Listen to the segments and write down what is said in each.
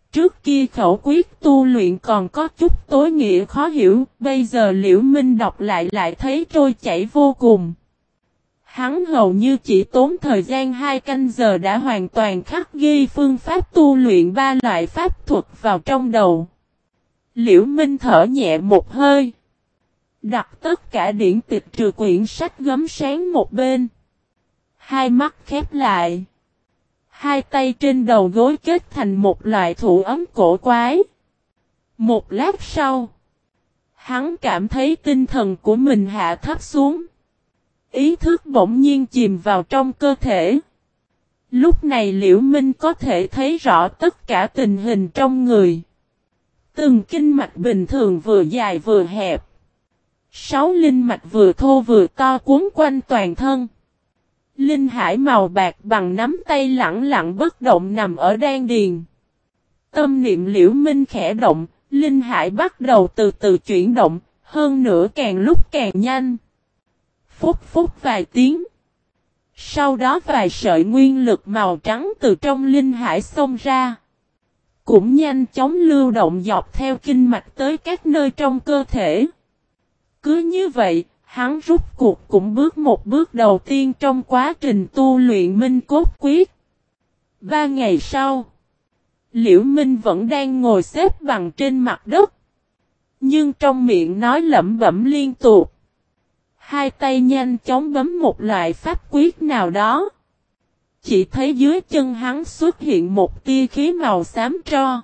Trước kia khẩu quyết tu luyện còn có chút tối nghĩa khó hiểu, bây giờ Liễu Minh đọc lại thấy trôi chảy vô cùng. Hắn hầu như chỉ tốn thời gian 2 canh giờ đã hoàn toàn khắc ghi phương pháp tu luyện 3 loại pháp thuật vào trong đầu. Liễu Minh thở nhẹ một hơi. Đặt tất cả điển tịch trừ quyển sách gấm sáng một bên. Hai mắt khép lại. Hai tay trên đầu gối kết thành một loại thủ ấm cổ quái. Một lát sau, hắn cảm thấy tinh thần của mình hạ thấp xuống. Ý thức bỗng nhiên chìm vào trong cơ thể. Lúc này Liễu Minh có thể thấy rõ tất cả tình hình trong người. Từng kinh mạch bình thường vừa dài vừa hẹp. 6 linh mạch vừa thô vừa to cuốn quanh toàn thân. Linh hải màu bạc bằng nắm tay lẳng lặng bất động nằm ở đan điền. Tâm niệm Liễu Minh khẽ động, linh hải bắt đầu từ từ chuyển động, hơn nữa càng lúc càng nhanh. Phút phút vài tiếng. Sau đó vài sợi nguyên lực màu trắng từ trong linh hải xông ra. Cũng nhanh chóng lưu động dọc theo kinh mạch tới các nơi trong cơ thể. Cứ như vậy, hắn rút cuộc cũng bước một bước đầu tiên trong quá trình tu luyện Minh Cốt Quyết. 3 ngày sau, Liễu Minh vẫn đang ngồi xếp bằng trên mặt đất. Nhưng trong miệng nói lẩm bẩm liên tục. Hai tay nhanh chóng bấm một loại pháp quyết nào đó. Chỉ thấy dưới chân hắn xuất hiện một tia khí màu xám tro.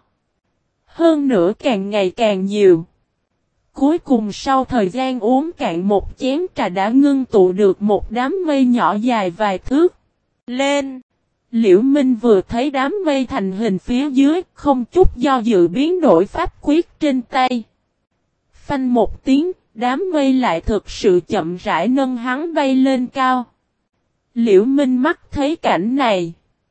Hơn nữa càng ngày càng nhiều. Cuối cùng sau thời gian uống cạn một chén trà đã ngưng tụ được một đám mây nhỏ dài vài thước. Lên! Liễu Minh vừa thấy đám mây thành hình phía dưới, không chút do dự biến đổi pháp quyết trên tay. Phanh một tiếng, đám mây lại thực sự chậm rãi nâng hắn bay lên cao. Liễu Minh mắt thấy cảnh này.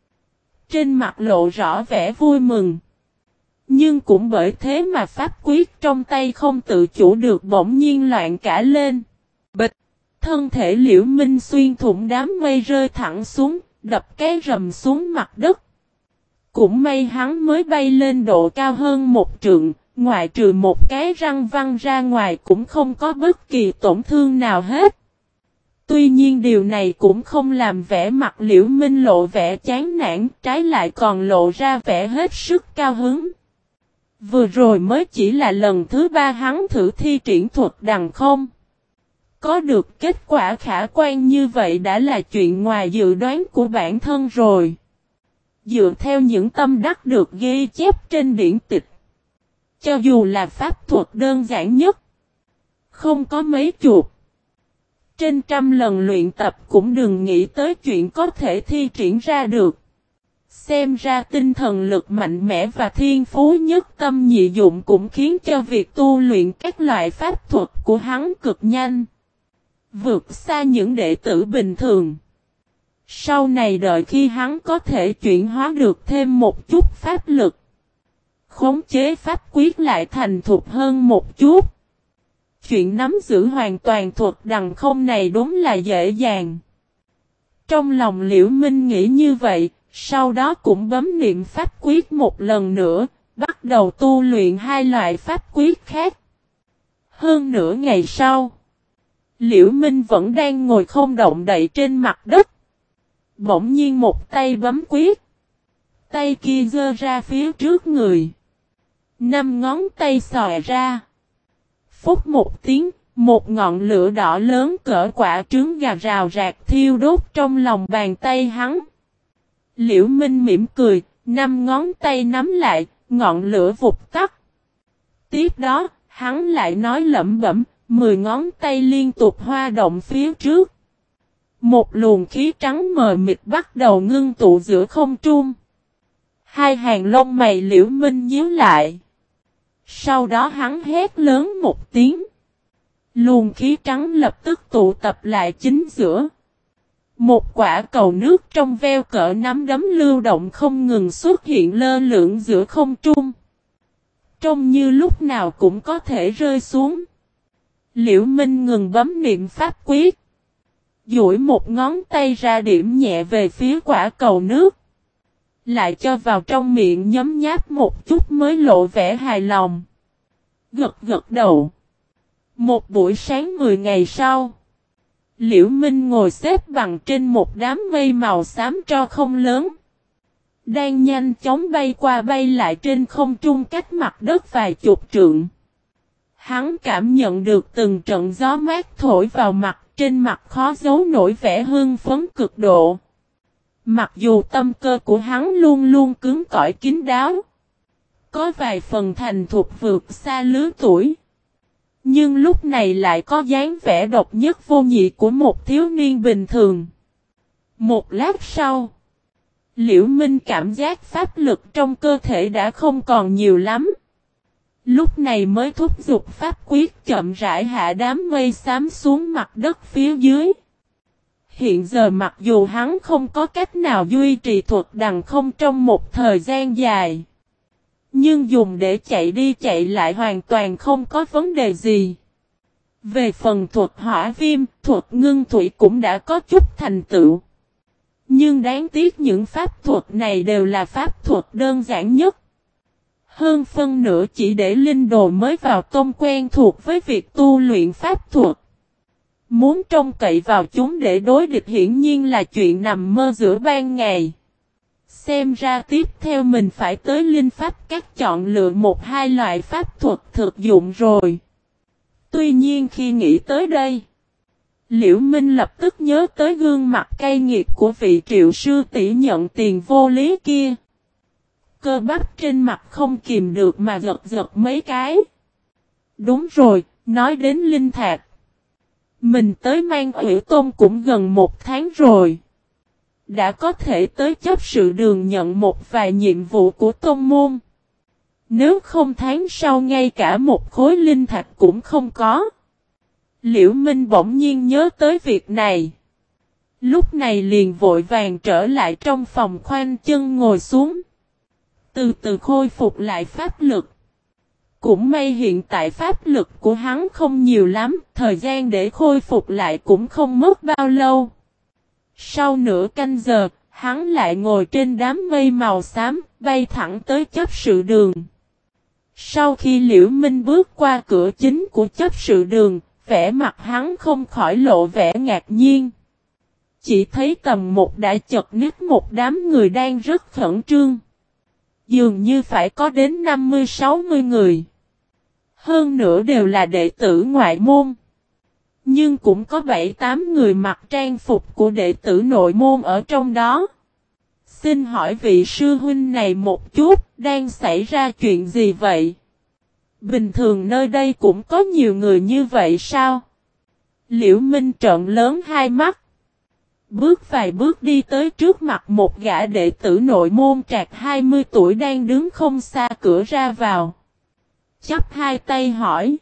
Trên mặt lộ rõ vẻ vui mừng. Nhưng cũng bởi thế mà pháp quyết trong tay không tự chủ được bỗng nhiên loạn cả lên. Bịch! Thân thể Liễu Minh xuyên thủng đám mây rơi thẳng xuống, đập cái rầm xuống mặt đất. Cũng may hắn mới bay lên độ cao hơn 1 trượng, ngoại trừ một cái răng văng ra ngoài cũng không có bất kỳ tổn thương nào hết. Tuy nhiên điều này cũng không làm vẻ mặt Liễu Minh lộ vẻ chán nản, trái lại còn lộ ra vẻ hết sức cao hứng. Vừa rồi mới chỉ là lần thứ 3 hắn thử thi triển thuật đằng không. Có được kết quả khả quan như vậy đã là chuyện ngoài dự đoán của bản thân rồi. Dựa theo những tâm đắc được ghi chép trên điển tịch. Cho dù là pháp thuật đơn giản nhất. Không có mấy chục. Trên 100 lần luyện tập cũng đừng nghĩ tới chuyện có thể thi triển ra được. Xem ra tinh thần lực mạnh mẽ và thiên phú nhất tâm nhị dụng cũng khiến cho việc tu luyện các loại pháp thuật của hắn cực nhanh. Vượt xa những đệ tử bình thường. Sau này đợi khi hắn có thể chuyển hóa được thêm một chút pháp lực. Khống chế pháp quyết lại thành thục hơn một chút. Chuyện nắm giữ hoàn toàn thuật đằng không này đúng là dễ dàng. Trong lòng Liễu Minh nghĩ như vậy, sau đó cũng bấm niệm pháp quyết một lần nữa, bắt đầu tu luyện 2 loại pháp quyết khác. Hơn nửa ngày sau, Liễu Minh vẫn đang ngồi không động đậy trên mặt đất. Bỗng nhiên một tay bấm quyết. Tay kia giơ ra phía trước người. 5 ngón tay xòe ra. Phút một tiếng, một ngọn lửa đỏ lớn cỡ quả trứng gà rào rạc thiêu đốt trong lòng bàn tay hắn. Liễu Minh mỉm cười, 5 ngón tay nắm lại, ngọn lửa vụt tắt. Tiếp đó, hắn lại nói lẩm bẩm, 10 ngón tay liên tục hoa động phía trước. Một luồng khí trắng mờ mịt bắt đầu ngưng tụ giữa không trung. Hai hàng lông mày Liễu Minh nhíu lại. Sau đó hắn hét lớn một tiếng. Luồng khí trắng lập tức tụ tập lại chính giữa. Một quả cầu nước trong veo cỡ nắm đấm lưu động không ngừng xuất hiện lơ lửng giữa không trung. Trông như lúc nào cũng có thể rơi xuống. Liễu Minh ngừng bấm niệm pháp quyết. Duỗi một ngón tay ra điểm nhẹ về phía quả cầu nước. Lại cho vào trong miệng nhấm nháp một chút mới lộ vẻ hài lòng. Gật gật đầu. Một buổi sáng 10 ngày sau, Liễu Minh ngồi xếp bằng trên một đám mây màu xám tro không lớn, đang nhanh chóng bay qua bay lại trên không trung cách mặt đất vài chục trượng. Hắn cảm nhận được từng trận gió mát thổi vào mặt, trên mặt khó giấu nổi vẻ hưng phấn cực độ. Mặc dù tâm cơ của hắn luôn luôn cứng cỏi kín đáo, có vài phần thành thục vượt xa lứa tuổi, nhưng lúc này lại có dáng vẻ độc nhất vô nhị của một thiếu niên bình thường. Một lát sau, Liễu Minh cảm giác pháp lực trong cơ thể đã không còn nhiều lắm. Lúc này mới thúc giục pháp quyết chậm rãi hạ đám mây xám xuống mặt đất phía dưới. Hiện giờ mặc dù hắn không có cách nào duy trì thuật đằng không trong một thời gian dài, nhưng dùng để chạy đi chạy lại hoàn toàn không có vấn đề gì. Về phần thuật hỏa viêm, thuật ngưng thủy cũng đã có chút thành tựu. Nhưng đáng tiếc những pháp thuật này đều là pháp thuật đơn giản nhất. Hơn phân nửa chỉ để linh đồ mới vào tôn quen thuộc với việc tu luyện pháp thuật. Muốn trông cậy vào chúng để đối địch hiển nhiên là chuyện nằm mơ giữa ban ngày. Xem ra tiếp theo mình phải tới linh pháp các chọn lựa một hai loại pháp thuật thực dụng rồi. Tuy nhiên khi nghĩ tới đây, Liễu Minh lập tức nhớ tới gương mặt cay nghiệt của vị Triệu sư tỷ nhận tiền vô lý kia. Cơ bắp trên mặt không kìm được mà giật giật mấy cái. Đúng rồi, nói đến linh thạch. Mình tới Mang Ủy Tôn cũng gần một tháng rồi. Đã có thể tới chấp sự đường nhận một vài nhiệm vụ của tôn môn. Nếu không tháng sau ngay cả một khối linh thạch cũng không có. Liễu Minh bỗng nhiên nhớ tới việc này. Lúc này liền vội vàng trở lại trong phòng khoanh chân ngồi xuống. Từ từ khôi phục lại pháp lực. Cũng may hiện tại pháp lực của hắn không nhiều lắm, thời gian để khôi phục lại cũng không mất bao lâu. Sau nửa canh giờ, hắn lại ngồi trên đám mây màu xám, bay thẳng tới chấp sự đường. Sau khi Liễu Minh bước qua cửa chính của chấp sự đường, vẻ mặt hắn không khỏi lộ vẻ ngạc nhiên. Chỉ thấy tầm một đã chật ních một đám người đang rất khẩn trương. Dường như phải có đến 50-60 người. Hơn nữa đều là đệ tử ngoại môn. Nhưng cũng có 7-8 người mặc trang phục của đệ tử nội môn ở trong đó. Xin hỏi vị sư huynh này một chút, đang xảy ra chuyện gì vậy? Bình thường nơi đây cũng có nhiều người như vậy sao? Liễu Minh trợn lớn hai mắt. Bước vài bước đi tới trước mặt một gã đệ tử nội môn trạc 20 tuổi đang đứng không xa cửa ra vào. Chắp hai tay hỏi.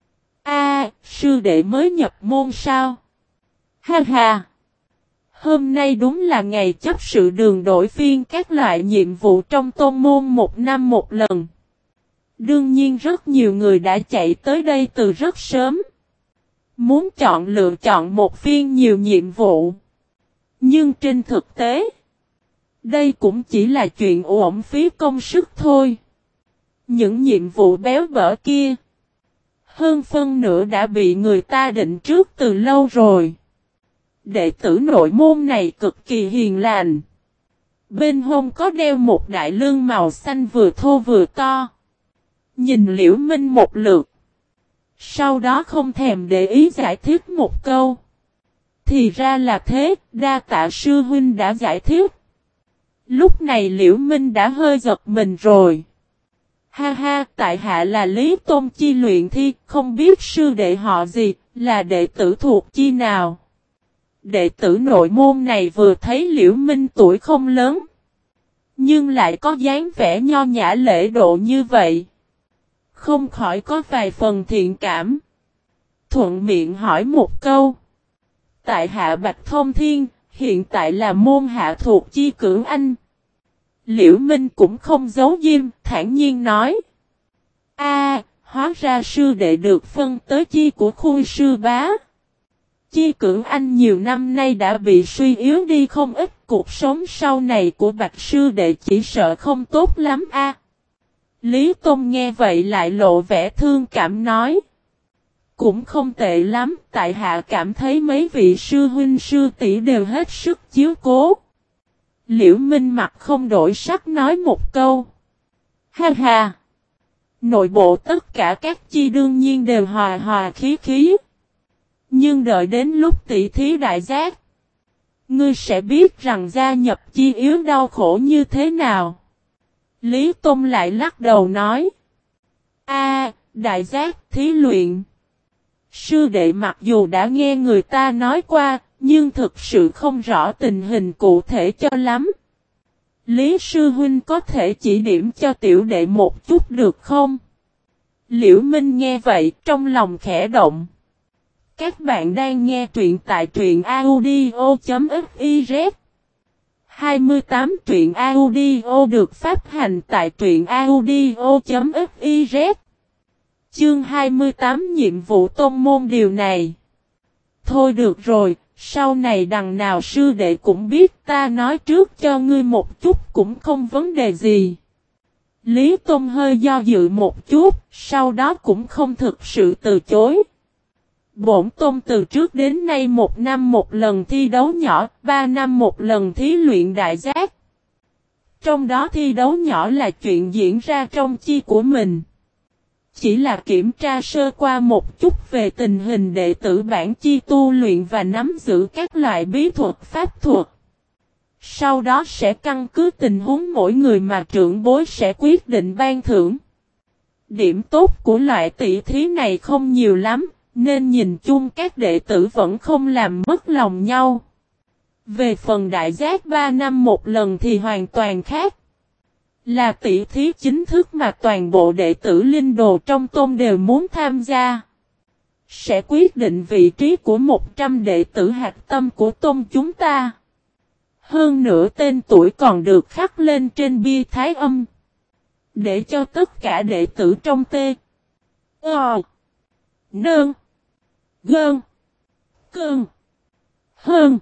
Sư đệ mới nhập môn sao? Ha ha! Hôm nay đúng là ngày chấp sự đường đổi phiên các loại nhiệm vụ trong tôn môn một năm một lần. Đương nhiên rất nhiều người đã chạy tới đây từ rất sớm. Muốn lựa chọn một phiên nhiều nhiệm vụ. Nhưng trên thực tế, đây cũng chỉ là chuyện uổng phí công sức thôi. Những nhiệm vụ béo bở kia, hơn phân nửa đã bị người ta định trước từ lâu rồi. Đệ tử nội môn này cực kỳ hiền lành. Bên hông có đeo một đại lương màu xanh vừa thô vừa to. Nhìn Liễu Minh một lượt. Sau đó không thèm để ý giải thích một câu. Thì ra là thế, đa tạ sư huynh đã giải thích. Lúc này Liễu Minh đã hơi giật mình rồi. Ha ha, tại hạ là Lý Tôn Chi luyện thi, không biết sư đệ họ gì, là đệ tử thuộc chi nào. Đệ tử nội môn này vừa thấy Liễu Minh tuổi không lớn, nhưng lại có dáng vẻ nho nhã lễ độ như vậy. Không khỏi có vài phần thiện cảm. Thuận miệng hỏi một câu. Tại hạ Bạch Thông Thiên, hiện tại là môn hạ thuộc chi Cửu Anh. Liễu Minh cũng không giấu diêm, thản nhiên nói. Hóa ra sư đệ được phân tới chi của Khui sư bá. Chi Cửu Anh nhiều năm nay đã bị suy yếu đi không ít, cuộc sống sau này của Bạch sư đệ chỉ sợ không tốt lắm a. Lý Tôn nghe vậy lại lộ vẻ thương cảm nói. Cũng không tệ lắm, tại hạ cảm thấy mấy vị sư huynh sư tỷ đều hết sức chiếu cố. Liễu Minh mặt không đổi sắc nói một câu. Ha ha! Nội bộ tất cả các chi đương nhiên đều hòa hòa khí khí. Nhưng đợi đến lúc tỷ thí đại giác, ngươi sẽ biết rằng gia nhập chi yếu đau khổ như thế nào. Lý Tôn lại lắc đầu nói. Đại giác thí luyện. Sư đệ mặc dù đã nghe người ta nói qua, nhưng thực sự không rõ tình hình cụ thể cho lắm. Lý sư huynh có thể chỉ điểm cho tiểu đệ một chút được không? Liễu Minh nghe vậy trong lòng khẽ động. Các bạn đang nghe truyện tại truyện audio.fiz 28 truyện audio được phát hành tại truyện audio.fiz. Chương 28 nhiệm vụ tôn môn điều này. Thôi được rồi, sau này đằng nào sư đệ cũng biết, ta nói trước cho ngươi một chút cũng không vấn đề gì. Lý Tôn hơi do dự một chút, sau đó cũng không thực sự từ chối. Bổn Tôn từ trước đến nay 1 năm một lần thi đấu nhỏ, 3 năm một lần thí luyện đại giác. Trong đó thi đấu nhỏ là chuyện diễn ra trong chi của mình. Chỉ là kiểm tra sơ qua một chút về tình hình đệ tử bản chi tu luyện và nắm giữ các loại bí thuật pháp thuật. Sau đó sẽ căn cứ tình huống mỗi người mà trưởng bối sẽ quyết định ban thưởng. Điểm tốt của loại tỷ thí này không nhiều lắm, nên nhìn chung các đệ tử vẫn không làm mất lòng nhau. Về phần đại giác 3 năm một lần thì hoàn toàn khác. Là tỷ thí chính thức mà toàn bộ đệ tử linh đồ trong tôn đều muốn tham gia. Sẽ quyết định vị trí của 100 đệ tử hạch tâm của tôn chúng ta. Hơn nữa tên tuổi còn được khắc lên trên bia thái âm. Để cho tất cả đệ tử trong tê. Nơn. Gơn. Cơn. Hơn.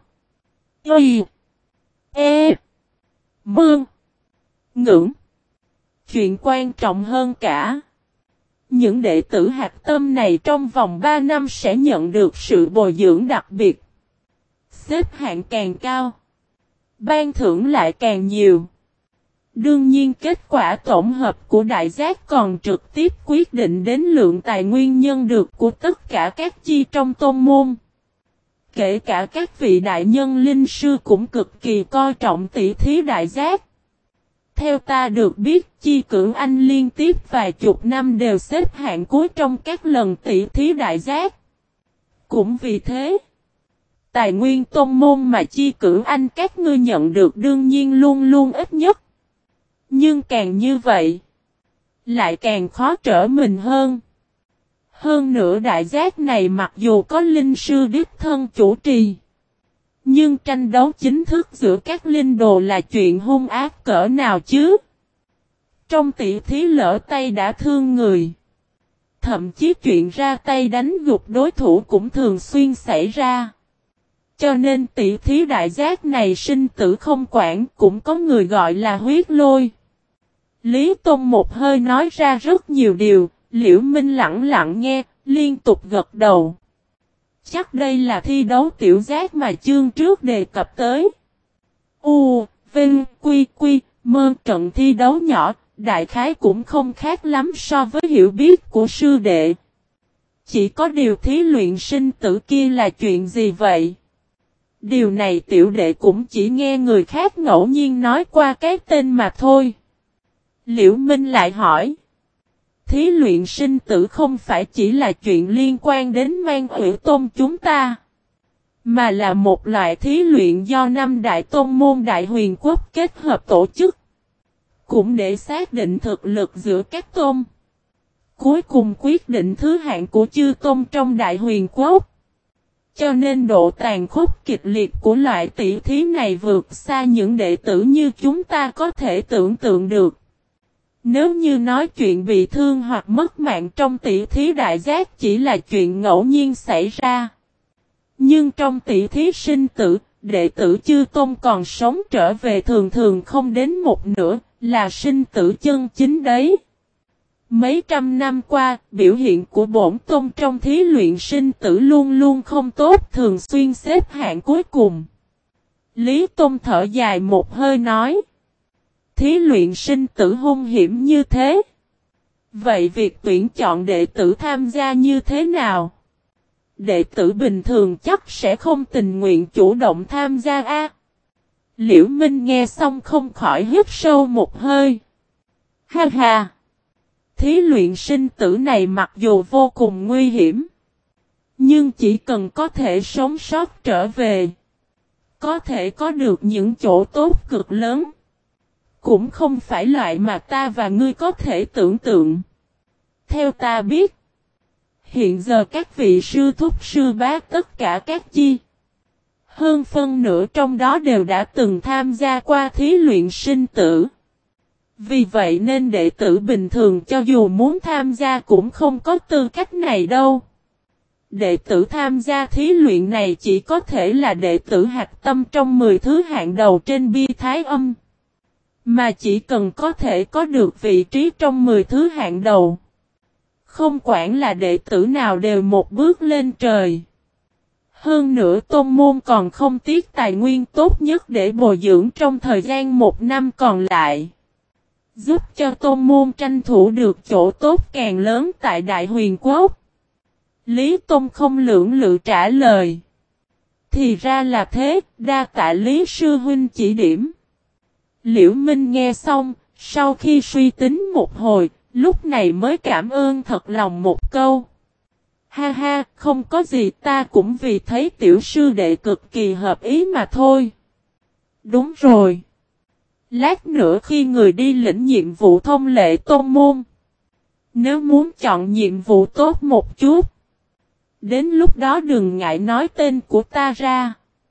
Mương. Ngưỡng. Chuyện quan trọng hơn cả. Những đệ tử hạt tâm này trong vòng 3 năm sẽ nhận được sự bồi dưỡng đặc biệt. Xếp hạng càng cao, ban thưởng lại càng nhiều. Đương nhiên kết quả tổng hợp của đại giác còn trực tiếp quyết định đến lượng tài nguyên nhân được của tất cả các chi trong tôn môn. Kể cả các vị đại nhân linh sư cũng cực kỳ coi trọng tỷ thí đại giác. Theo ta được biết, Chi Cửu Anh liên tiếp vài chục năm đều xếp hạng cuối trong các lần tỷ thí đại giác. Cũng vì thế, tài nguyên tôn môn mà Chi Cửu Anh các ngươi nhận được đương nhiên luôn luôn ít nhất. Nhưng càng như vậy, lại càng khó trở mình hơn. Hơn nữa đại giác này mặc dù có linh sư đích thân chủ trì, nhưng tranh đấu chính thức giữa các linh đồ là chuyện hung ác cỡ nào chứ? Trong tỷ thí lỡ tay đã thương người. Thậm chí chuyện ra tay đánh gục đối thủ cũng thường xuyên xảy ra. Cho nên tỷ thí đại giác này sinh tử không quản, cũng có người gọi là huyết lôi. Lý Tôn một hơi nói ra rất nhiều điều, Liễu Minh lặng lặng nghe, liên tục gật đầu. Chắc đây là thi đấu tiểu giác mà chương trước đề cập tới. Vinh, Quy, Mơ trận thi đấu nhỏ, đại khái cũng không khác lắm so với hiểu biết của sư đệ. Chỉ có điều thí luyện sinh tử kia là chuyện gì vậy? Điều này tiểu đệ cũng chỉ nghe người khác ngẫu nhiên nói qua cái tên mà thôi. Liễu Minh lại hỏi. Thí luyện sinh tử không phải chỉ là chuyện liên quan đến Mang Ủy Tôn chúng ta, mà là một loại thí luyện do 5 đại tôn môn Đại Huyền Quốc kết hợp tổ chức, cũng để xác định thực lực giữa các tôn. Cuối cùng quyết định thứ hạng của chư tôn trong Đại Huyền Quốc. Cho nên độ tàn khốc kịch liệt của loại tỷ thí này vượt xa những đệ tử như chúng ta có thể tưởng tượng được. Nếu như nói chuyện bị thương hoặc mất mạng trong tỷ thí đại giác chỉ là chuyện ngẫu nhiên xảy ra, Nhưng trong tỷ thí sinh tử, đệ tử Chư Tôn còn sống trở về thường thường không đến một nửa, là sinh tử chân chính đấy. Mấy trăm năm qua, biểu hiện của bổn tôn trong thí luyện sinh tử luôn luôn không tốt, thường xuyên xếp hạng cuối cùng. Lý Tôn thở dài một hơi nói. Thí luyện sinh tử hung hiểm như thế. Vậy việc tuyển chọn đệ tử tham gia như thế nào? Đệ tử bình thường chắc sẽ không tình nguyện chủ động tham gia a. Liễu Minh nghe xong không khỏi hít sâu một hơi. Ha ha! Thí luyện sinh tử này mặc dù vô cùng nguy hiểm, nhưng chỉ cần có thể sống sót trở về, có thể có được những chỗ tốt cực lớn, cũng không phải loại mà ta và ngươi có thể tưởng tượng. Theo ta biết, hiện giờ các vị sư thúc sư bá tất cả các chi, hơn phân nửa trong đó đều đã từng tham gia qua thí luyện sinh tử. Vì vậy nên đệ tử bình thường cho dù muốn tham gia cũng không có tư cách này đâu. Đệ tử tham gia thí luyện này chỉ có thể là đệ tử hạch tâm trong 10 thứ hạng đầu trên bia thái âm. Mà chỉ cần có thể có được vị trí trong 10 thứ hạng đầu, không quản là đệ tử nào đều một bước lên trời. Hơn nữa tôn môn còn không tiếc tài nguyên tốt nhất để bồi dưỡng trong thời gian 1 năm còn lại, giúp cho tôn môn tranh thủ được chỗ tốt càng lớn tại Đại Huyền Quốc. Lý Tôn không lưỡng lự trả lời. Thì ra là thế, đa tạ Lý Sư Huynh chỉ điểm. Liễu Minh nghe xong, sau khi suy tính một hồi, lúc này mới cảm ơn thật lòng một câu. Ha ha, không có gì, ta cũng vì thấy tiểu sư đệ cực kỳ hợp ý mà thôi. Đúng rồi. Lát nữa khi người đi lĩnh nhiệm vụ thông lệ tôn môn, nếu muốn chọn nhiệm vụ tốt một chút, đến lúc đó đừng ngại nói tên của ta ra.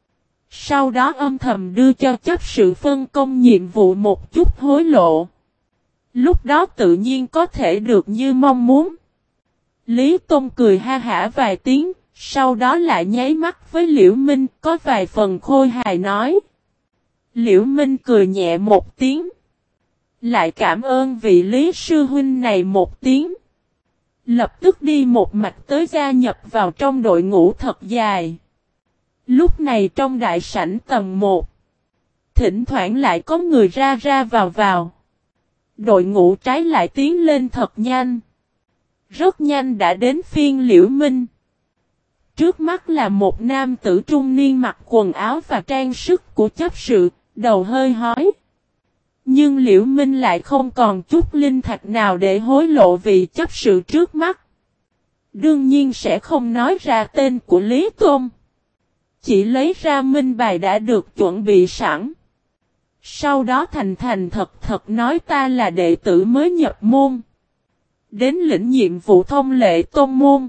Sau đó âm thầm đưa cho chấp sự phân công nhiệm vụ một chút hối lộ. Lúc đó tự nhiên có thể được như mong muốn. Lý Tôn cười ha hả vài tiếng, sau đó lại nháy mắt với Liễu Minh, có vài phần khôi hài nói. Liễu Minh cười nhẹ một tiếng, lại cảm ơn vị Lý Sư Huynh này một tiếng. Lập tức đi một mạch tới gia nhập vào trong đội ngũ thật dài. Lúc này trong đại sảnh tầng 1, thỉnh thoảng lại có người ra ra vào vào. Đội ngũ trái lại tiến lên thật nhanh. Rất nhanh đã đến phiên Liễu Minh. Trước mắt là một nam tử trung niên mặc quần áo và trang sức của chấp sự, đầu hơi hói. Nhưng Liễu Minh lại không còn chút linh thạch nào để hối lộ vị chấp sự trước mắt. Đương nhiên sẽ không nói ra tên của Lý Tôn. Chỉ lấy ra minh bài đã được chuẩn bị sẵn. Sau đó thành thành thật thật nói ta là đệ tử mới nhập môn. Đến lĩnh nhiệm vụ thông lệ tôn môn.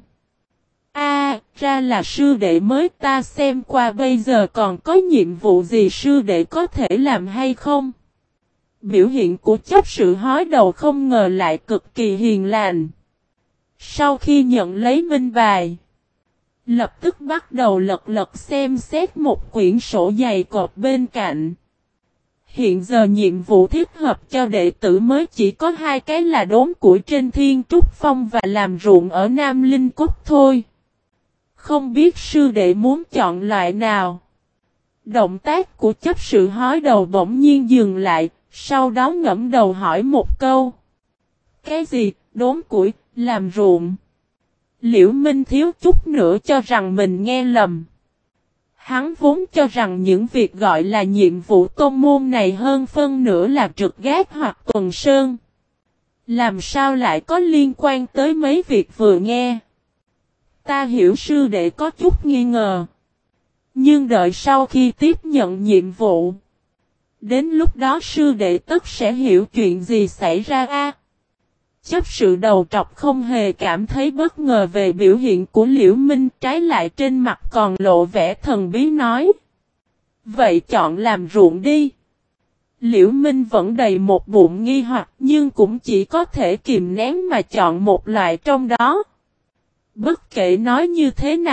Ra là sư đệ mới, ta xem qua bây giờ còn có nhiệm vụ gì sư đệ có thể làm hay không? Biểu hiện của chấp sự hói đầu không ngờ lại cực kỳ hiền lành. Sau khi nhận lấy minh bài, lập tức bắt đầu lật lật xem xét một quyển sổ dày cộp bên cạnh. Hiện giờ nhiệm vụ thiết hợp cho đệ tử mới chỉ có 2 cái là đốn củi trên Thiên Trúc Phong và làm ruộng ở Nam Linh Cốt thôi. Không biết sư đệ muốn chọn loại nào? Động tác của chấp sự hói đầu bỗng nhiên dừng lại, sau đó ngẫm đầu hỏi một câu. Cái gì, đốn củi, làm ruộng? Liễu Minh thiếu chút nữa cho rằng mình nghe lầm. Hắn vốn cho rằng những việc gọi là nhiệm vụ tôn môn này hơn phân nửa là trực gác hoặc tuần sơn. Làm sao lại có liên quan tới mấy việc vừa nghe? Ta hiểu sư đệ có chút nghi ngờ. Nhưng đợi sau khi tiếp nhận nhiệm vụ, đến lúc đó sư đệ tất sẽ hiểu chuyện gì xảy ra a. Chấp sự đầu trọc không hề cảm thấy bất ngờ về biểu hiện của Liễu Minh, trái lại trên mặt còn lộ vẻ thần bí nói. Vậy chọn làm ruộng đi. Liễu Minh vẫn đầy một bụng nghi hoặc nhưng cũng chỉ có thể kìm nén mà chọn một loại trong đó. Bất kể nói như thế nào,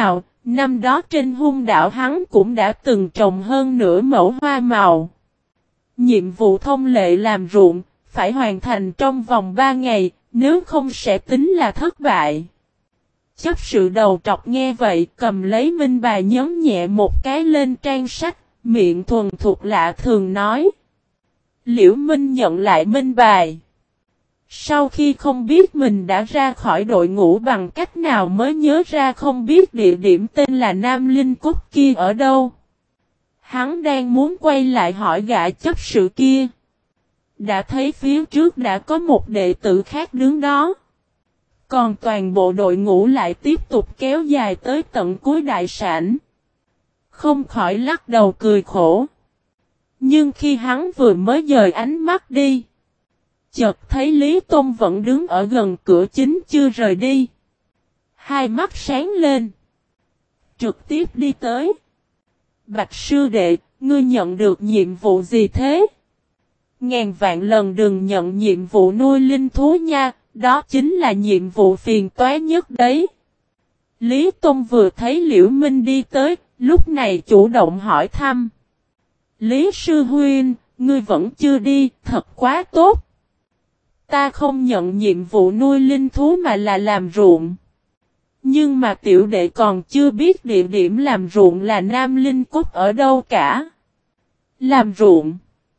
Năm đó trên hung đảo hắn cũng đã từng trồng hơn nửa mẫu hoa màu. Nhiệm vụ thông lệ làm ruộng, phải hoàn thành trong vòng 3 ngày, nếu không sẽ tính là thất bại. Chấp sự đầu trọc nghe vậy cầm lấy minh bài nhấn nhẹ một cái lên trang sách, miệng thuần thục lạ thường nói. Liễu Minh nhận lại minh bài. Sau khi không biết mình đã ra khỏi đội ngũ bằng cách nào mới nhớ ra không biết địa điểm tên là Nam Linh Cốt kia ở đâu. Hắn đang muốn quay lại hỏi gã chấp sự kia. Đã thấy phía trước đã có một đệ tử khác đứng đó. Còn toàn bộ đội ngũ lại tiếp tục kéo dài tới tận cuối đại sảnh. Không khỏi lắc đầu cười khổ. Nhưng khi hắn vừa mới dời ánh mắt đi, chợt thấy Lý Tôn vẫn đứng ở gần cửa chính chưa rời đi. Hai mắt sáng lên. Trực tiếp đi tới. Bạch sư đệ, ngươi nhận được nhiệm vụ gì thế? Ngàn vạn lần đừng nhận nhiệm vụ nuôi linh thú nha, đó chính là nhiệm vụ phiền toái nhất đấy. Lý Tôn vừa thấy Liễu Minh đi tới, lúc này chủ động hỏi thăm. Lý sư huynh, ngươi vẫn chưa đi, thật quá tốt. Ta không nhận nhiệm vụ nuôi linh thú mà là làm ruộng. Nhưng mà tiểu đệ còn chưa biết địa điểm làm ruộng là Nam Linh Cốt ở đâu cả. Làm ruộng.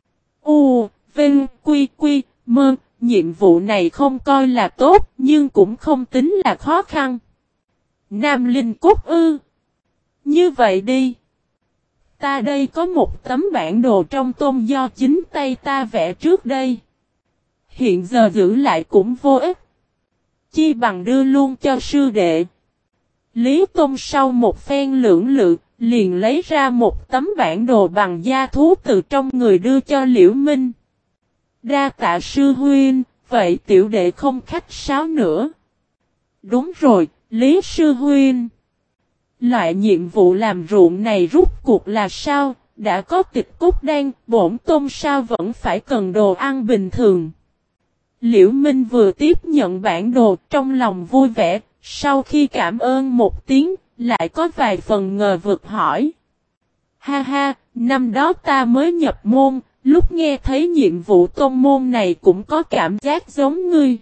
Vinh, quy, mơ, nhiệm vụ này không coi là tốt, nhưng cũng không tính là khó khăn. Nam Linh Cốt ư. Như vậy đi. Ta đây có một tấm bản đồ trong tôn do chính tay ta vẽ trước đây. Hiện giờ giữ lại cũng vô ích. Chi bằng đưa luôn cho sư đệ. Lý Tôn sau một phen lưỡng lự, liền lấy ra một tấm bản đồ bằng da thú từ trong người đưa cho Liễu Minh. Đa tạ sư huynh, vậy tiểu đệ không khách sáo nữa. Đúng rồi, Lý sư huynh. Loại nhiệm vụ làm ruộng này rút cuộc là sao? Đã có tịch cốt đan, bổn tôn sao vẫn phải cần đồ ăn bình thường. Liễu Minh vừa tiếp nhận bản đồ trong lòng vui vẻ, sau khi cảm ơn một tiếng, lại có vài phần ngờ vực hỏi. Ha ha, năm đó ta mới nhập môn, lúc nghe thấy nhiệm vụ tôn môn này cũng có cảm giác giống ngươi.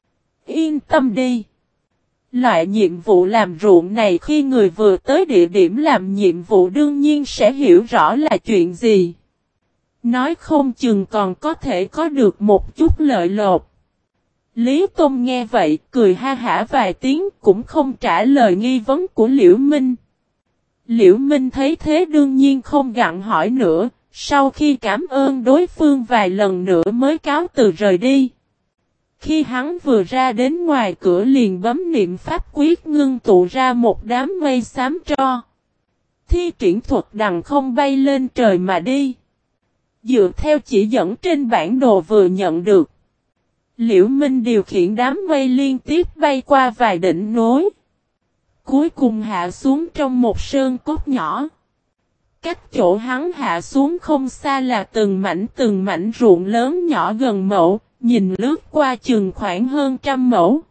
Yên tâm đi. Loại nhiệm vụ làm ruộng này khi người vừa tới địa điểm làm nhiệm vụ đương nhiên sẽ hiểu rõ là chuyện gì. Nói không chừng còn có thể có được một chút lợi lộc. Lý Tôn nghe vậy cười ha hả vài tiếng cũng không trả lời nghi vấn của Liễu Minh. Liễu Minh thấy thế đương nhiên không gặng hỏi nữa, sau khi cảm ơn đối phương vài lần nữa mới cáo từ rời đi. Khi hắn vừa ra đến ngoài cửa liền bấm niệm pháp quyết ngưng tụ ra một đám mây xám tro. Thi triển thuật đằng không bay lên trời mà đi. Dựa theo chỉ dẫn trên bản đồ vừa nhận được. Liễu Minh điều khiển đám mây liên tiếp bay qua vài đỉnh núi. Cuối cùng hạ xuống trong một sơn cốt nhỏ. Cách chỗ hắn hạ xuống không xa là từng mảnh ruộng lớn nhỏ gần mẫu, nhìn lướt qua chừng khoảng hơn 100 mẫu.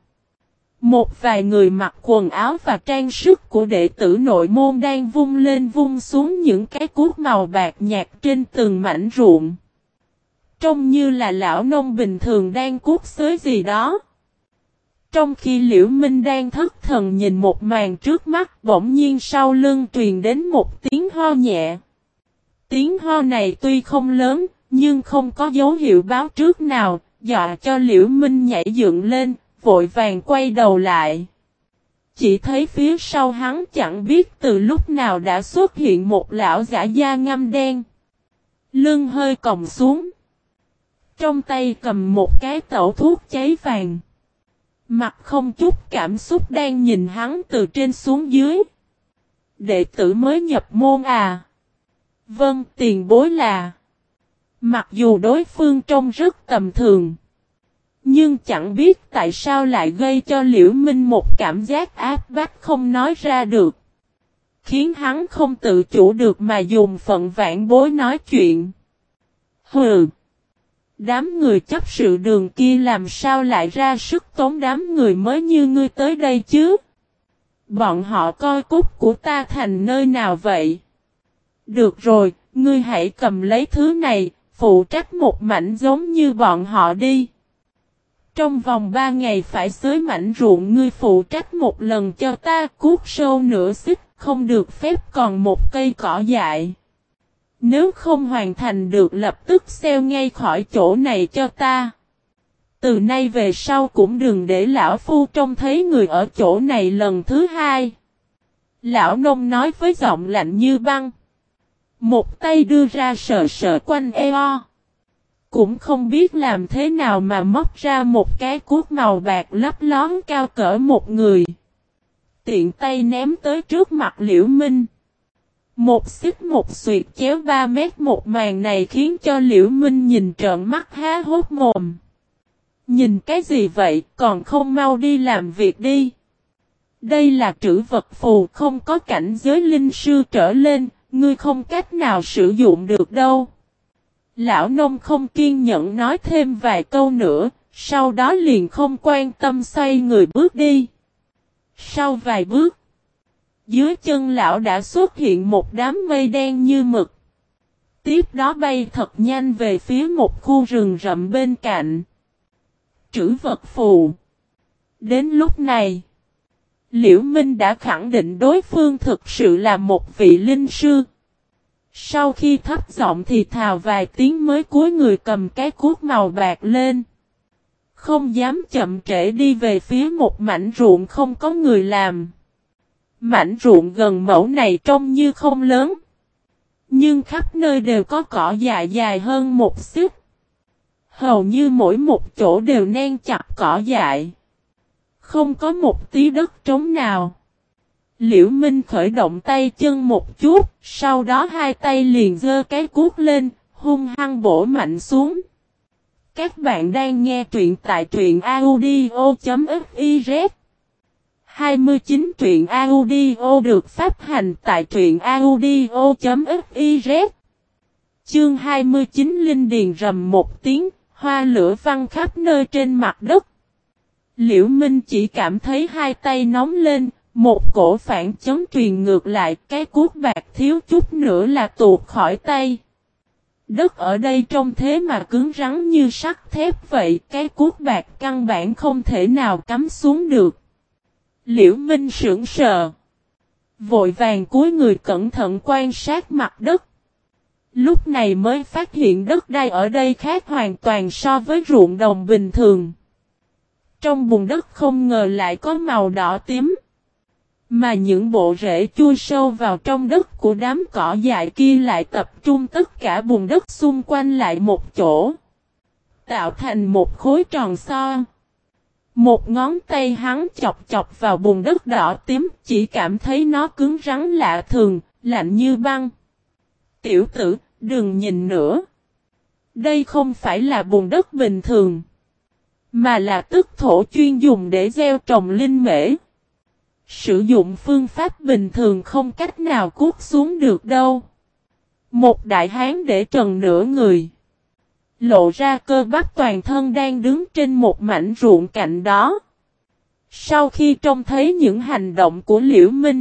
Một vài người mặc quần áo và trang sức của đệ tử nội môn đang vung lên vung xuống những cái cuốc màu bạc nhạt trên từng mảnh ruộng. Trông như là lão nông bình thường đang cuốc xới gì đó. Trong khi Liễu Minh đang thất thần nhìn một màn trước mắt, bỗng nhiên sau lưng truyền đến một tiếng ho nhẹ. Tiếng ho này tuy không lớn, nhưng không có dấu hiệu báo trước nào, dọa cho Liễu Minh nhảy dựng lên, vội vàng quay đầu lại. Chỉ thấy phía sau hắn chẳng biết từ lúc nào đã xuất hiện một lão giả da ngăm đen. Lưng hơi còng xuống. Trong tay cầm một cái tẩu thuốc cháy vàng. Mặt không chút cảm xúc đang nhìn hắn từ trên xuống dưới. Đệ tử mới nhập môn à? Vâng, tiền bối là. Mặc dù đối phương trông rất tầm thường. Nhưng chẳng biết tại sao lại gây cho Liễu Minh một cảm giác áp bách không nói ra được. Khiến hắn không tự chủ được mà dùng phận vãn bối nói chuyện. Hừ! Đám người chấp sự đường kia làm sao lại ra sức tốn đám người mới như ngươi tới đây chứ? Bọn họ coi cốt của ta thành nơi nào vậy? Được rồi, ngươi hãy cầm lấy thứ này, phụ trách một mảnh giống như bọn họ đi. Trong vòng 3 ngày phải xới mảnh ruộng ngươi phụ trách một lần cho ta, cuốc sâu nửa xích, không được phép còn một cây cỏ dại. Nếu không hoàn thành được lập tức xeo ngay khỏi chỗ này cho ta. Từ nay về sau cũng đừng để lão phu trông thấy người ở chỗ này lần thứ hai. Lão nông nói với giọng lạnh như băng. Một tay đưa ra sờ sờ quanh eo. Cũng không biết làm thế nào mà móc ra một cái cuốc màu bạc lấp lón cao cỡ một người. Tiện tay ném tới trước mặt Liễu Minh. Một xích một xuyệt chéo 3 mét một màn này khiến cho Liễu Minh nhìn trợn mắt há hốt mồm. Nhìn cái gì vậy, còn không mau đi làm việc đi. Đây là trữ vật phù, không có cảnh giới linh sư trở lên, ngươi không cách nào sử dụng được đâu. Lão nông không kiên nhẫn nói thêm vài câu nữa, sau đó liền không quan tâm xoay người bước đi. Sau vài bước, dưới chân lão đã xuất hiện một đám mây đen như mực. Tiếp đó bay thật nhanh về phía một khu rừng rậm bên cạnh. Trữ vật phù. Đến lúc này, Liễu Minh đã khẳng định đối phương thực sự là một vị linh sư. Sau khi thấp giọng thì thào vài tiếng mới cúi người cầm cái cuốc màu bạc lên. Không dám chậm trễ đi về phía một mảnh ruộng không có người làm. Mảnh ruộng gần mẫu này trông như không lớn. Nhưng khắp nơi đều có cỏ dại dài hơn một xích. Hầu như mỗi một chỗ đều nén chặt cỏ dại. Không có một tí đất trống nào. Liễu Minh khởi động tay chân một chút, sau đó hai tay liền giơ cái cuốc lên, hung hăng bổ mạnh xuống. Các bạn đang nghe truyện tại truyện audio.fiz 29 truyện audio được phát hành tại truyện audio.fiz. Chương 29 Linh Điền rầm một tiếng, hoa lửa văng khắp nơi trên mặt đất. Liễu Minh chỉ cảm thấy hai tay nóng lên, một cổ phản chấn truyền ngược lại, cái cuốc bạc thiếu chút nữa là tuột khỏi tay. Đất ở đây trông thế mà cứng rắn như sắt thép vậy, cái cuốc bạc căn bản không thể nào cắm xuống được. Liễu Minh sững sờ. Vội vàng cúi người cẩn thận quan sát mặt đất. Lúc này mới phát hiện đất đai ở đây khác hoàn toàn so với ruộng đồng bình thường. Trong bùn đất không ngờ lại có màu đỏ tím. Mà những bộ rễ chui sâu vào trong đất của đám cỏ dại kia lại tập trung tất cả bùn đất xung quanh lại một chỗ. Tạo thành một khối tròn xoan. Một ngón tay hắn chọc chọc vào bùn đất đỏ tím, chỉ cảm thấy nó cứng rắn lạ thường, lạnh như băng. Tiểu tử, đừng nhìn nữa. Đây không phải là bùn đất bình thường, mà là tức thổ chuyên dùng để gieo trồng linh mễ. Sử dụng phương pháp bình thường không cách nào cuốc xuống được đâu. Một đại hán để trần nửa người, lộ ra cơ bắp toàn thân đang đứng trên một mảnh ruộng cạnh đó. Sau khi trông thấy những hành động của Liễu Minh,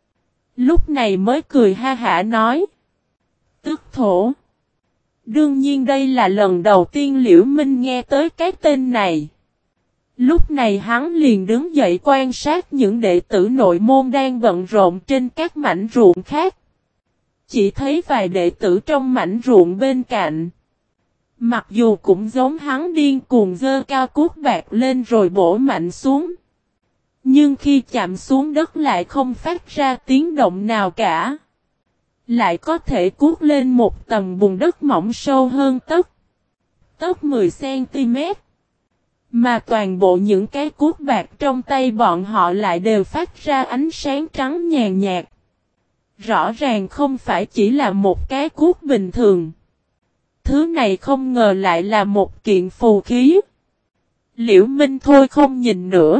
lúc này mới cười ha hả nói. Tức thổ. Đương nhiên đây là lần đầu tiên Liễu Minh nghe tới cái tên này. Lúc này hắn liền đứng dậy quan sát những đệ tử nội môn đang bận rộn trên các mảnh ruộng khác. Chỉ thấy vài đệ tử trong mảnh ruộng bên cạnh. Mặc dù cũng giống hắn điên cuồng giơ cao cuốc bạc lên rồi bổ mạnh xuống. Nhưng khi chạm xuống đất lại không phát ra tiếng động nào cả. Lại có thể cuốc lên một tầng bùn đất mỏng sâu hơn tấc 10cm. Mà toàn bộ những cái cuốc bạc trong tay bọn họ lại đều phát ra ánh sáng trắng nhàn nhạt. Rõ ràng không phải chỉ là một cái cuốc bình thường. Thứ này không ngờ lại là một kiện phù khí. Liễu Minh thôi không nhìn nữa.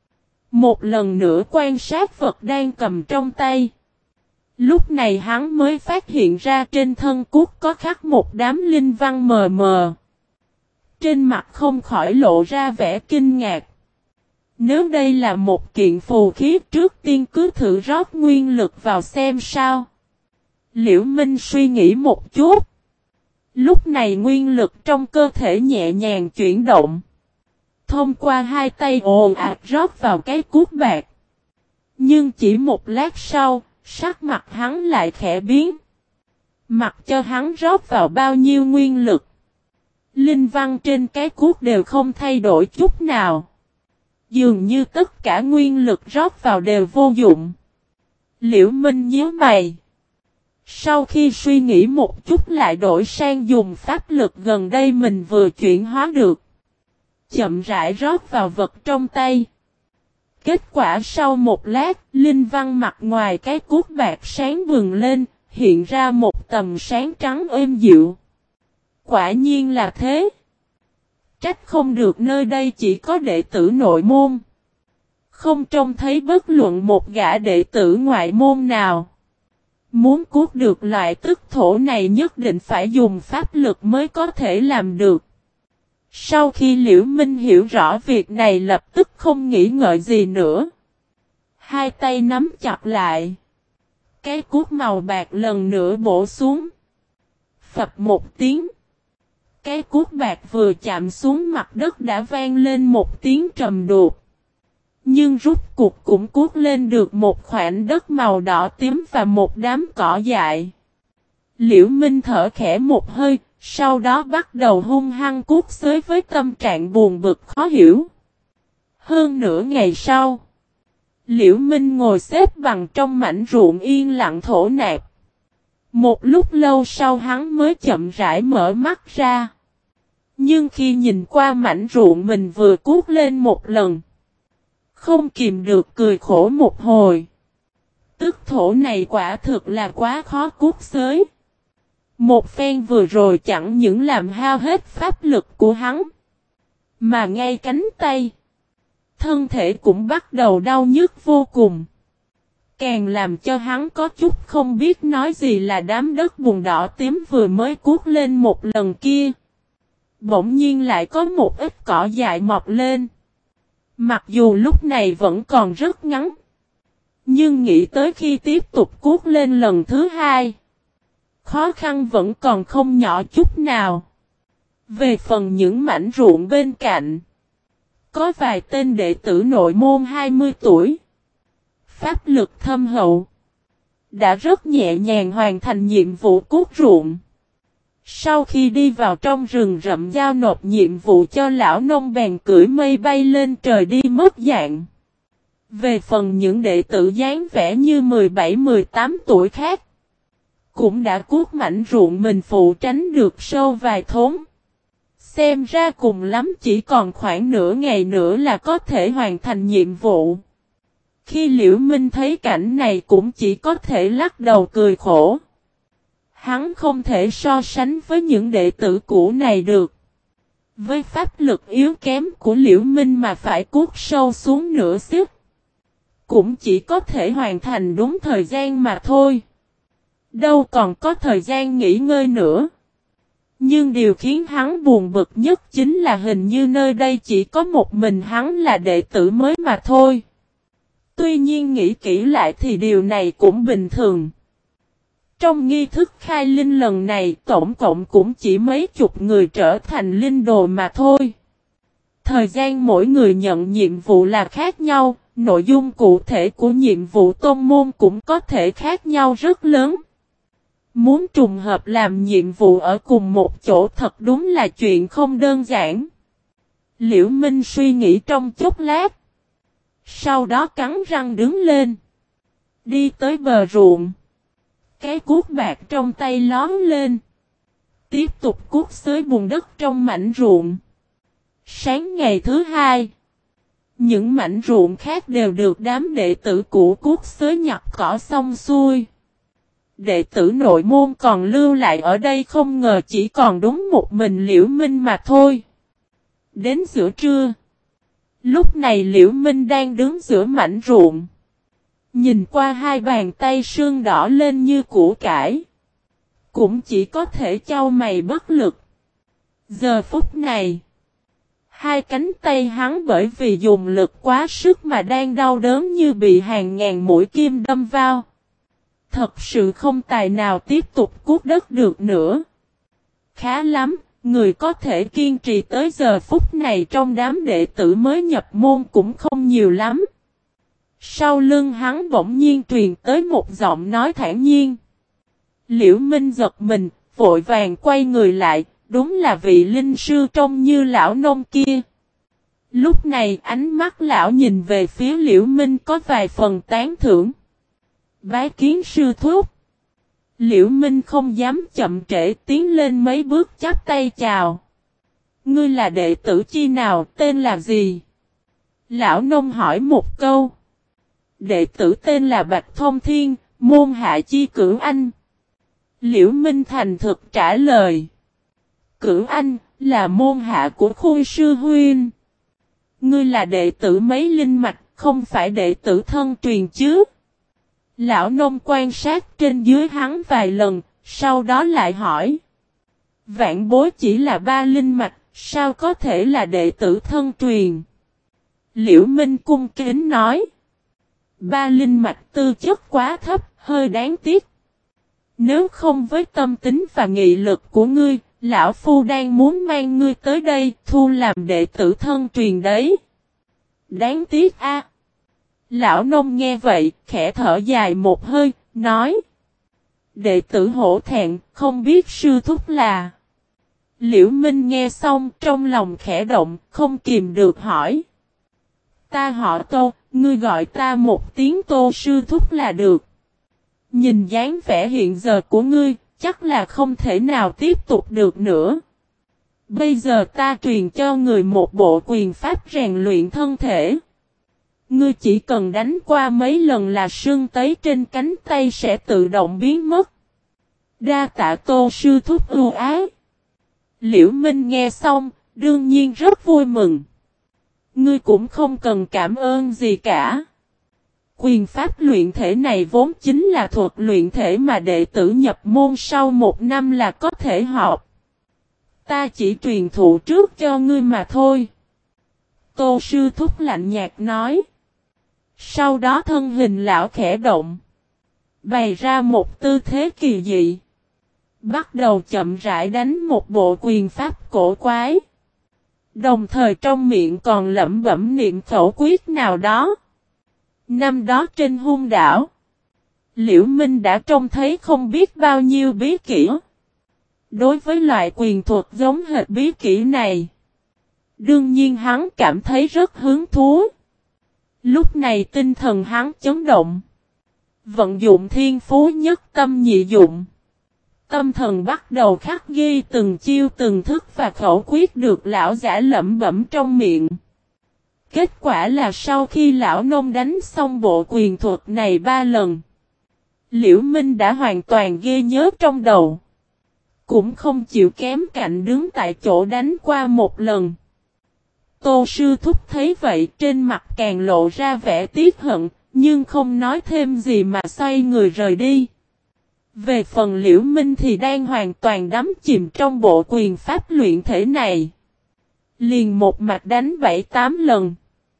Một lần nữa quan sát vật đang cầm trong tay. Lúc này hắn mới phát hiện ra trên thân cuốc có khắc một đám linh văn mờ mờ. Trên mặt không khỏi lộ ra vẻ kinh ngạc. Nếu đây là một kiện phù khí, trước tiên cứ thử rót nguyên lực vào xem sao. Liễu Minh suy nghĩ một chút. Lúc này nguyên lực trong cơ thể nhẹ nhàng chuyển động. Thông qua hai tay ồ ạt rót vào cái cuốc bạc. Nhưng chỉ một lát sau, sắc mặt hắn lại khẽ biến. Mặc cho hắn rót vào bao nhiêu nguyên lực. Linh văn trên cái cuốc đều không thay đổi chút nào. Dường như tất cả nguyên lực rót vào đều vô dụng. Liễu Minh nhíu mày. Sau khi suy nghĩ một chút lại đổi sang dùng pháp lực gần đây mình vừa chuyển hóa được. Chậm rãi rót vào vật trong tay. Kết quả sau một lát, linh văn mặt ngoài cái cuốc bạc sáng bừng lên, hiện ra một tầm sáng trắng êm dịu. Quả nhiên là thế. Trách không được nơi đây chỉ có đệ tử nội môn. Không trông thấy bất luận một gã đệ tử ngoại môn nào. Muốn cuốc được loại tức thổ này nhất định phải dùng pháp lực mới có thể làm được. Sau khi Liễu Minh hiểu rõ việc này lập tức không nghĩ ngợi gì nữa. Hai tay nắm chặt lại. Cái cuốc màu bạc lần nữa bổ xuống. Phập một tiếng. Cái cuốc bạc vừa chạm xuống mặt đất đã vang lên một tiếng trầm đục. Nhưng rút cuộc cũng cuốc lên được một khoảnh đất màu đỏ tím và một đám cỏ dại. Liễu Minh thở khẽ một hơi, sau đó bắt đầu hung hăng cuốc xới với tâm trạng buồn bực khó hiểu. Hơn nửa ngày sau, Liễu Minh ngồi xếp bằng trong mảnh ruộng yên lặng thổ nạp. Một lúc lâu sau hắn mới chậm rãi mở mắt ra. Nhưng khi nhìn qua mảnh ruộng mình vừa cuốc lên một lần, không kìm được cười khổ một hồi. Tức thổ này quả thực là quá khó cuốc xới. Một phen vừa rồi chẳng những làm hao hết pháp lực của hắn, mà ngay cánh tay, thân thể cũng bắt đầu đau nhức vô cùng. Càng làm cho hắn có chút không biết nói gì là đám đất bùn đỏ tím vừa mới cuốc lên một lần kia. Bỗng nhiên lại có một ít cỏ dại mọc lên. Mặc dù lúc này vẫn còn rất ngắn, nhưng nghĩ tới khi tiếp tục cuốc lên lần thứ hai, khó khăn vẫn còn không nhỏ chút nào. Về phần những mảnh ruộng bên cạnh, có vài tên đệ tử nội môn 20 tuổi. Pháp lực thâm hậu, đã rất nhẹ nhàng hoàn thành nhiệm vụ cuốc ruộng. Sau khi đi vào trong rừng rậm giao nộp nhiệm vụ cho lão nông bèn cưỡi mây bay lên trời đi mất dạng. Về phần những đệ tử dáng vẻ như 17-18 tuổi khác, cũng đã cuốc mảnh ruộng mình phụ tránh được sâu vài thốn. Xem ra cùng lắm chỉ còn khoảng nửa ngày nữa là có thể hoàn thành nhiệm vụ. Khi Liễu Minh thấy cảnh này cũng chỉ có thể lắc đầu cười khổ. Hắn không thể so sánh với những đệ tử cũ này được. Với pháp lực yếu kém của Liễu Minh mà phải cuốc sâu xuống nửa xíu, cũng chỉ có thể hoàn thành đúng thời gian mà thôi. Đâu còn có thời gian nghỉ ngơi nữa. Nhưng điều khiến hắn buồn bực nhất chính là hình như nơi đây chỉ có một mình hắn là đệ tử mới mà thôi. Tuy nhiên nghĩ kỹ lại thì điều này cũng bình thường. Trong nghi thức khai linh lần này tổng cộng cũng chỉ mấy chục người trở thành linh đồ mà thôi. Thời gian mỗi người nhận nhiệm vụ là khác nhau, nội dung cụ thể của nhiệm vụ tôn môn cũng có thể khác nhau rất lớn. Muốn trùng hợp làm nhiệm vụ ở cùng một chỗ thật đúng là chuyện không đơn giản. Liễu Minh suy nghĩ trong chốc lát. Sau đó cắn răng đứng lên. Đi tới bờ ruộng. Cái cuốc bạc trong tay lón lên. Tiếp tục cuốc xới bùn đất trong mảnh ruộng. Sáng ngày thứ hai, những mảnh ruộng khác đều được đám đệ tử cũ cuốc xới nhặt cỏ xong xuôi. Đệ tử nội môn còn lưu lại ở đây không ngờ chỉ còn đúng một mình Liễu Minh mà thôi. Đến giữa trưa, lúc này Liễu Minh đang đứng giữa mảnh ruộng. Nhìn qua hai bàn tay sưng đỏ lên như củ cải, cũng chỉ có thể chau mày bất lực. Giờ phút này, Hai cánh tay hắn bởi vì dùng lực quá sức mà đang đau đớn như bị hàng ngàn mũi kim đâm vào. Thật sự không tài nào tiếp tục cuốc đất được nữa. Khá lắm, người có thể kiên trì tới giờ phút này trong đám đệ tử mới nhập môn cũng không nhiều lắm. Sau lưng hắn bỗng nhiên truyền tới một giọng nói thản nhiên. Liễu Minh giật mình, vội vàng quay người lại, đúng là vị linh sư trông như lão nông kia. Lúc này ánh mắt lão nhìn về phía Liễu Minh có vài phần tán thưởng. Bái kiến sư thúc. Liễu Minh không dám chậm trễ tiến lên mấy bước chắp tay chào. Ngươi là đệ tử chi nào, tên là gì? Lão nông hỏi một câu. Đệ tử tên là Bạch Thông Thiên, môn hạ chi Cửu Anh. Liễu Minh thành thực trả lời. Cửu Anh là môn hạ của Khôi sư huynh. Ngươi là đệ tử mấy linh mạch, không phải đệ tử thân truyền chứ? Lão nông quan sát trên dưới hắn vài lần, sau đó lại hỏi. Vạn bối chỉ là 3 linh mạch, sao có thể là đệ tử thân truyền? Liễu Minh cung kính nói. 3 linh mạch tư chất quá thấp, hơi đáng tiếc. Nếu không với tâm tính và nghị lực của ngươi, lão phu đang muốn mang ngươi tới đây, thu làm đệ tử thân truyền đấy. Đáng tiếc a. Lão nông nghe vậy, khẽ thở dài một hơi, nói. Đệ tử hổ thẹn, không biết sư thúc là. Liễu Minh nghe xong, trong lòng khẽ động, không kìm được hỏi. Ta họ Tô, ngươi gọi ta một tiếng Tô sư thúc là được. Nhìn dáng vẻ hiện giờ của ngươi, chắc là không thể nào tiếp tục được nữa. Bây giờ ta truyền cho người một bộ quyền pháp rèn luyện thân thể. Ngươi chỉ cần đánh qua mấy lần là sưng tấy trên cánh tay sẽ tự động biến mất. Đa tạ Tô sư thúc ưu ái. Liễu Minh nghe xong, đương nhiên rất vui mừng. Ngươi cũng không cần cảm ơn gì cả. Quyền pháp luyện thể này vốn chính là thuật luyện thể mà đệ tử nhập môn sau 1 năm là có thể học. Ta chỉ truyền thụ trước cho ngươi mà thôi. Tô sư thúc lạnh nhạt nói. Sau đó thân hình lão khẽ động. Bày ra một tư thế kỳ dị. Bắt đầu chậm rãi đánh một bộ quyền pháp cổ quái. Đồng thời trong miệng còn lẩm bẩm niệm khẩu quyết nào đó. Năm đó trên hung đảo, Liễu Minh đã trông thấy không biết bao nhiêu bí kỹ. Đối với loại quyền thuật giống hệt bí kỹ này, đương nhiên hắn cảm thấy rất hứng thú. Lúc này tinh thần hắn chấn động. Vận dụng thiên phú nhất tâm nhị dụng. Tâm thần bắt đầu khắc ghi từng chiêu từng thức và khẩu quyết được lão giả lẩm bẩm trong miệng. Kết quả là sau khi lão nông đánh xong bộ quyền thuật này 3 lần, Liễu Minh đã hoàn toàn ghi nhớ trong đầu. Cũng không chịu kém cạnh đứng tại chỗ đánh qua 1 lần. Tô sư thúc thấy vậy trên mặt càng lộ ra vẻ tiếc hận, nhưng không nói thêm gì mà xoay người rời đi. Về phần Liễu Minh thì đang hoàn toàn đắm chìm trong bộ quyền pháp luyện thể này. Liền một mạch đánh 7-8 lần.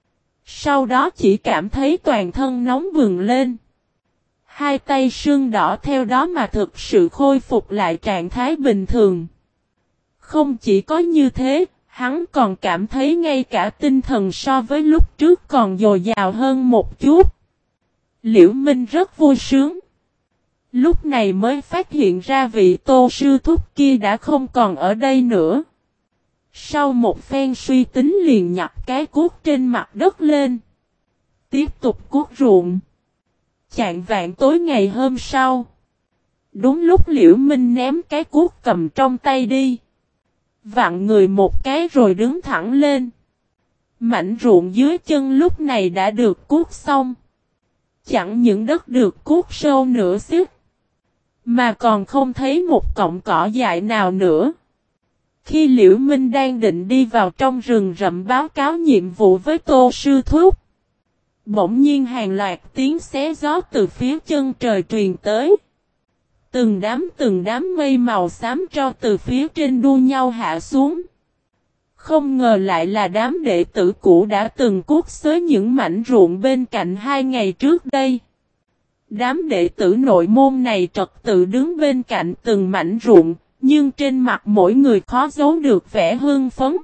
Sau đó chỉ cảm thấy toàn thân nóng bừng lên. Hai tay sưng đỏ theo đó mà thực sự khôi phục lại trạng thái bình thường. Không chỉ có như thế, hắn còn cảm thấy ngay cả tinh thần so với lúc trước còn dồi dào hơn một chút. Liễu Minh rất vui sướng. Lúc này mới phát hiện ra vị Tô sư thúc kia đã không còn ở đây nữa. Sau một phen suy tính liền nhặt cái cuốc trên mặt đất lên. Tiếp tục cuốc ruộng. Chạng vạng tối ngày hôm sau. Đúng lúc Liễu Minh ném cái cuốc cầm trong tay đi. Vặn người một cái rồi đứng thẳng lên. Mảnh ruộng dưới chân lúc này đã được cuốc xong. Chẳng những đất được cuốc sâu nửa xích. Mà còn không thấy một cọng cỏ dại nào nữa. Khi Liễu Minh đang định đi vào trong rừng rậm báo cáo nhiệm vụ với Tô sư thúc. Bỗng nhiên hàng loạt tiếng xé gió từ phía chân trời truyền tới. Từng đám mây màu xám tro từ phía trên đua nhau hạ xuống. Không ngờ lại là đám đệ tử cũ đã từng cuốc xới những mảnh ruộng bên cạnh 2 ngày trước đây. Đám đệ tử nội môn này trật tự đứng bên cạnh từng mảnh ruộng, nhưng trên mặt mỗi người khó giấu được vẻ hưng phấn.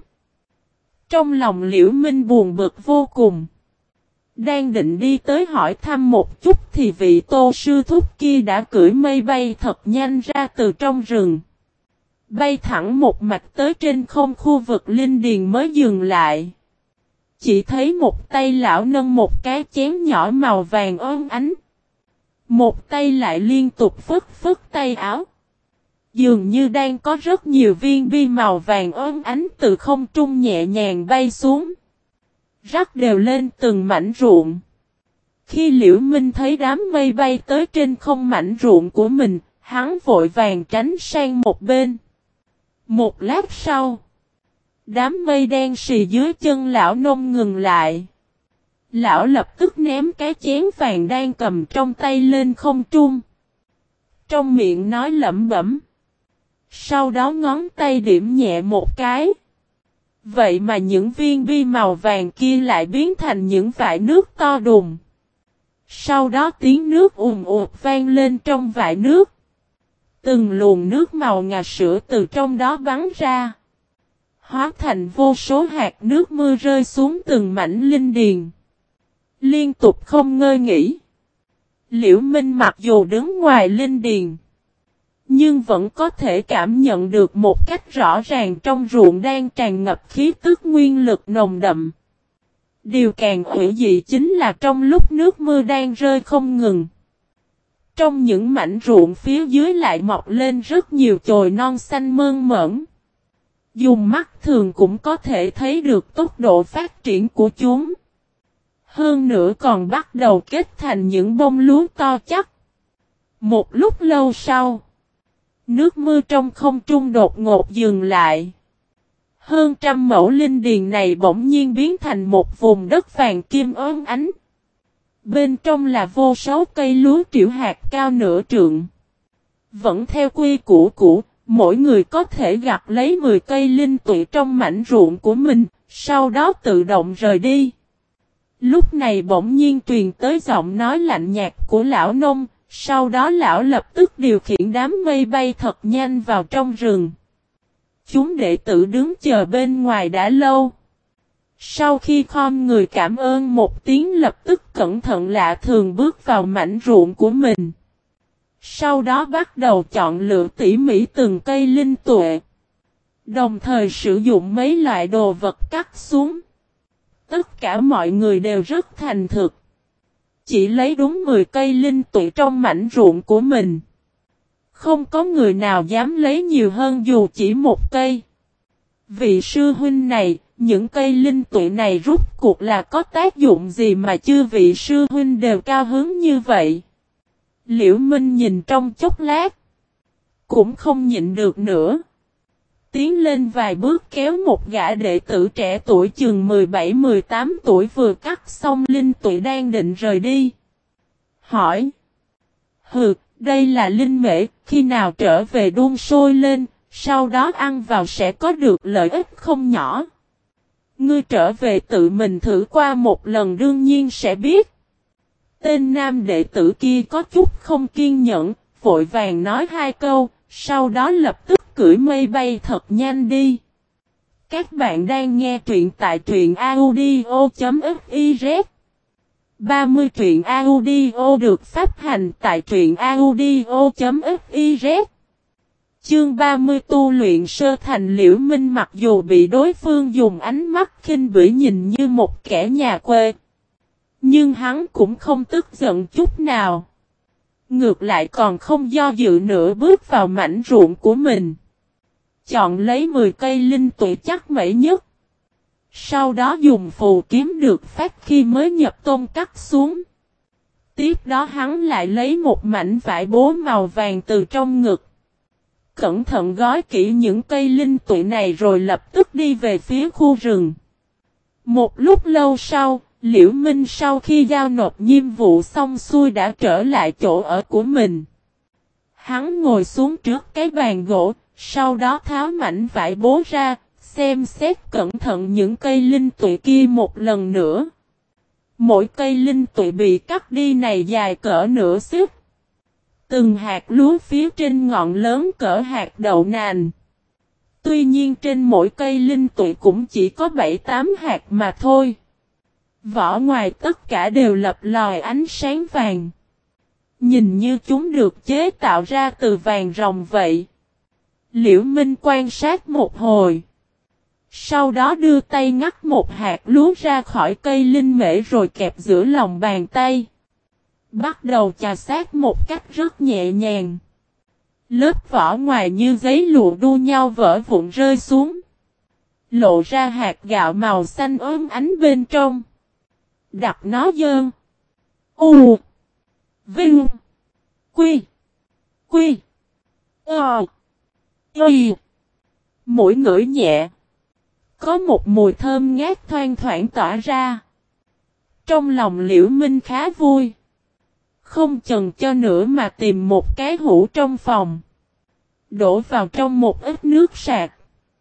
Trong lòng Liễu Minh buồn bực vô cùng. Đang định đi tới hỏi thăm một chút thì vị Tô sư thúc kia đã cưỡi mây bay thật nhanh ra từ trong rừng. Bay thẳng một mạch tới trên không khu vực linh điền mới dừng lại. Chỉ thấy một tay lão nâng một cái chén nhỏ màu vàng óng ánh. Một tay lại liên tục phất phất tay áo. Dường như đang có rất nhiều viên bi màu vàng óng ánh từ không trung nhẹ nhàng bay xuống. Rắc đều lên từng mảnh ruộng. Khi Liễu Minh thấy đám mây bay tới trên không mảnh ruộng của mình, hắn vội vàng tránh sang một bên. Một lát sau, đám mây đen xì dưới chân lão nông ngừng lại. Lão lập tức ném cái chén vàng đang cầm trong tay lên không trung. Trong miệng nói lẩm bẩm. Sau đó ngón tay điểm nhẹ một cái. Vậy mà những viên bi màu vàng kia lại biến thành những vại nước to đùng. Sau đó tiếng nước ùn ụt vang lên trong vại nước. Từng luồng nước màu ngà sữa từ trong đó bắn ra. Hóa thành vô số hạt nước mưa rơi xuống từng mảnh linh điền. Liên tục không ngơi nghỉ. Liễu Minh mặc dù đứng ngoài linh điền, nhưng vẫn có thể cảm nhận được một cách rõ ràng trong ruộng đang tràn ngập khí tức nguyên lực nồng đậm. Điều càng hủy dị chính là trong lúc nước mưa đang rơi không ngừng. Trong những mảnh ruộng phía dưới lại mọc lên rất nhiều chồi non xanh mơn mởn. Dùng mắt thường cũng có thể thấy được tốc độ phát triển của chúng. Hơn nữa còn bắt đầu kết thành những bông lúa to chắc. Một lúc lâu sau, nước mưa trong không trung đột ngột dừng lại. Hơn trăm mẫu linh điền này bỗng nhiên biến thành một vùng đất vàng kim óng ánh. Bên trong là vô số cây lúa trĩu hạt cao nửa trượng. Vẫn theo quy củ cũ, mỗi người có thể gặt lấy 10 cây linh tụy trong mảnh ruộng của mình, sau đó tự động rời đi. Lúc này bỗng nhiên truyền tới giọng nói lạnh nhạt của lão nông, sau đó lão lập tức điều khiển đám mây bay thật nhanh vào trong rừng. Chúng đệ tử đứng chờ bên ngoài đã lâu. Sau khi khom người cảm ơn một tiếng lập tức cẩn thận lạ thường bước vào mảnh ruộng của mình. Sau đó bắt đầu chọn lựa tỉ mỉ từng cây linh tuệ. Đồng thời sử dụng mấy loại đồ vật cắt xuống. Tất cả mọi người đều rất thành thực. Chỉ lấy đúng 10 cây linh tuệ trong mảnh ruộng của mình. Không có người nào dám lấy nhiều hơn dù chỉ một cây. Vị sư huynh này, những cây linh tuệ này rút cuộc là có tác dụng gì mà chư vị sư huynh đều cao hứng như vậy? Liễu Minh nhìn trong chốc lát. Cũng không nhịn được nữa. Tiến lên vài bước kéo một gã đệ tử trẻ tuổi chừng 17-18 tuổi vừa cắt xong linh tuệ đang định rời đi. Hỏi. Hừ, đây là linh mễ, khi nào trở về đun sôi lên, sau đó ăn vào sẽ có được lợi ích không nhỏ. Ngươi trở về tự mình thử qua một lần đương nhiên sẽ biết. Tên nam đệ tử kia có chút không kiên nhẫn, vội vàng nói 2 câu, sau đó lập tức cưỡi mây bay thật nhanh đi. Các bạn đang nghe truyện tại truyện audio.fiz 30 truyện audio được phát hành tại truyện audio.fiz. Chương 30 tu luyện sơ thành. Liễu Minh mặc dù bị đối phương dùng ánh mắt khinh bỉ nhìn như một kẻ nhà quê, nhưng hắn cũng không tức giận chút nào. Ngược lại còn không do dự nữa bước vào mảnh ruộng của mình. Chọn lấy 10 cây linh tuệ chắc mẩy nhất. Sau đó dùng phù kiếm được phát khi mới nhập tôn cắt xuống. Tiếp đó hắn lại lấy một mảnh vải bố màu vàng từ trong ngực. Cẩn thận gói kỹ những cây linh tuệ này rồi lập tức đi về phía khu rừng. Một lúc lâu sau, Liễu Minh sau khi giao nộp nhiệm vụ xong xuôi đã trở lại chỗ ở của mình. Hắn ngồi xuống trước cái bàn gỗ, sau đó tháo mảnh vải bố ra, xem xét cẩn thận những cây linh tụy kia một lần nữa. Mỗi cây linh tụy bị cắt đi này dài cỡ nửa xích. Từng hạt lúa phía trên ngọn lớn cỡ hạt đậu nành. Tuy nhiên trên mỗi cây linh tụy cũng chỉ có 7-8 hạt mà thôi. Vỏ ngoài tất cả đều lập lòi ánh sáng vàng. Nhìn như chúng được chế tạo ra từ vàng ròng vậy. Liễu Minh quan sát một hồi. Sau đó đưa tay ngắt một hạt lúa ra khỏi cây linh mễ rồi kẹp giữa lòng bàn tay. Bắt đầu chà sát một cách rất nhẹ nhàng. Lớp vỏ ngoài như giấy lụa đua nhau vỡ vụn rơi xuống. Lộ ra hạt gạo màu xanh ốm ánh bên trong. Đặt nó dơn. U. Vinh. Quy. Quy. Ờ. Y. Mũi ngửi nhẹ. Có một mùi thơm ngát thoang thoảng tỏa ra. Trong lòng Liễu Minh khá vui. Không chần cho nữa mà tìm một cái hũ trong phòng. Đổ vào trong một ít nước sạch.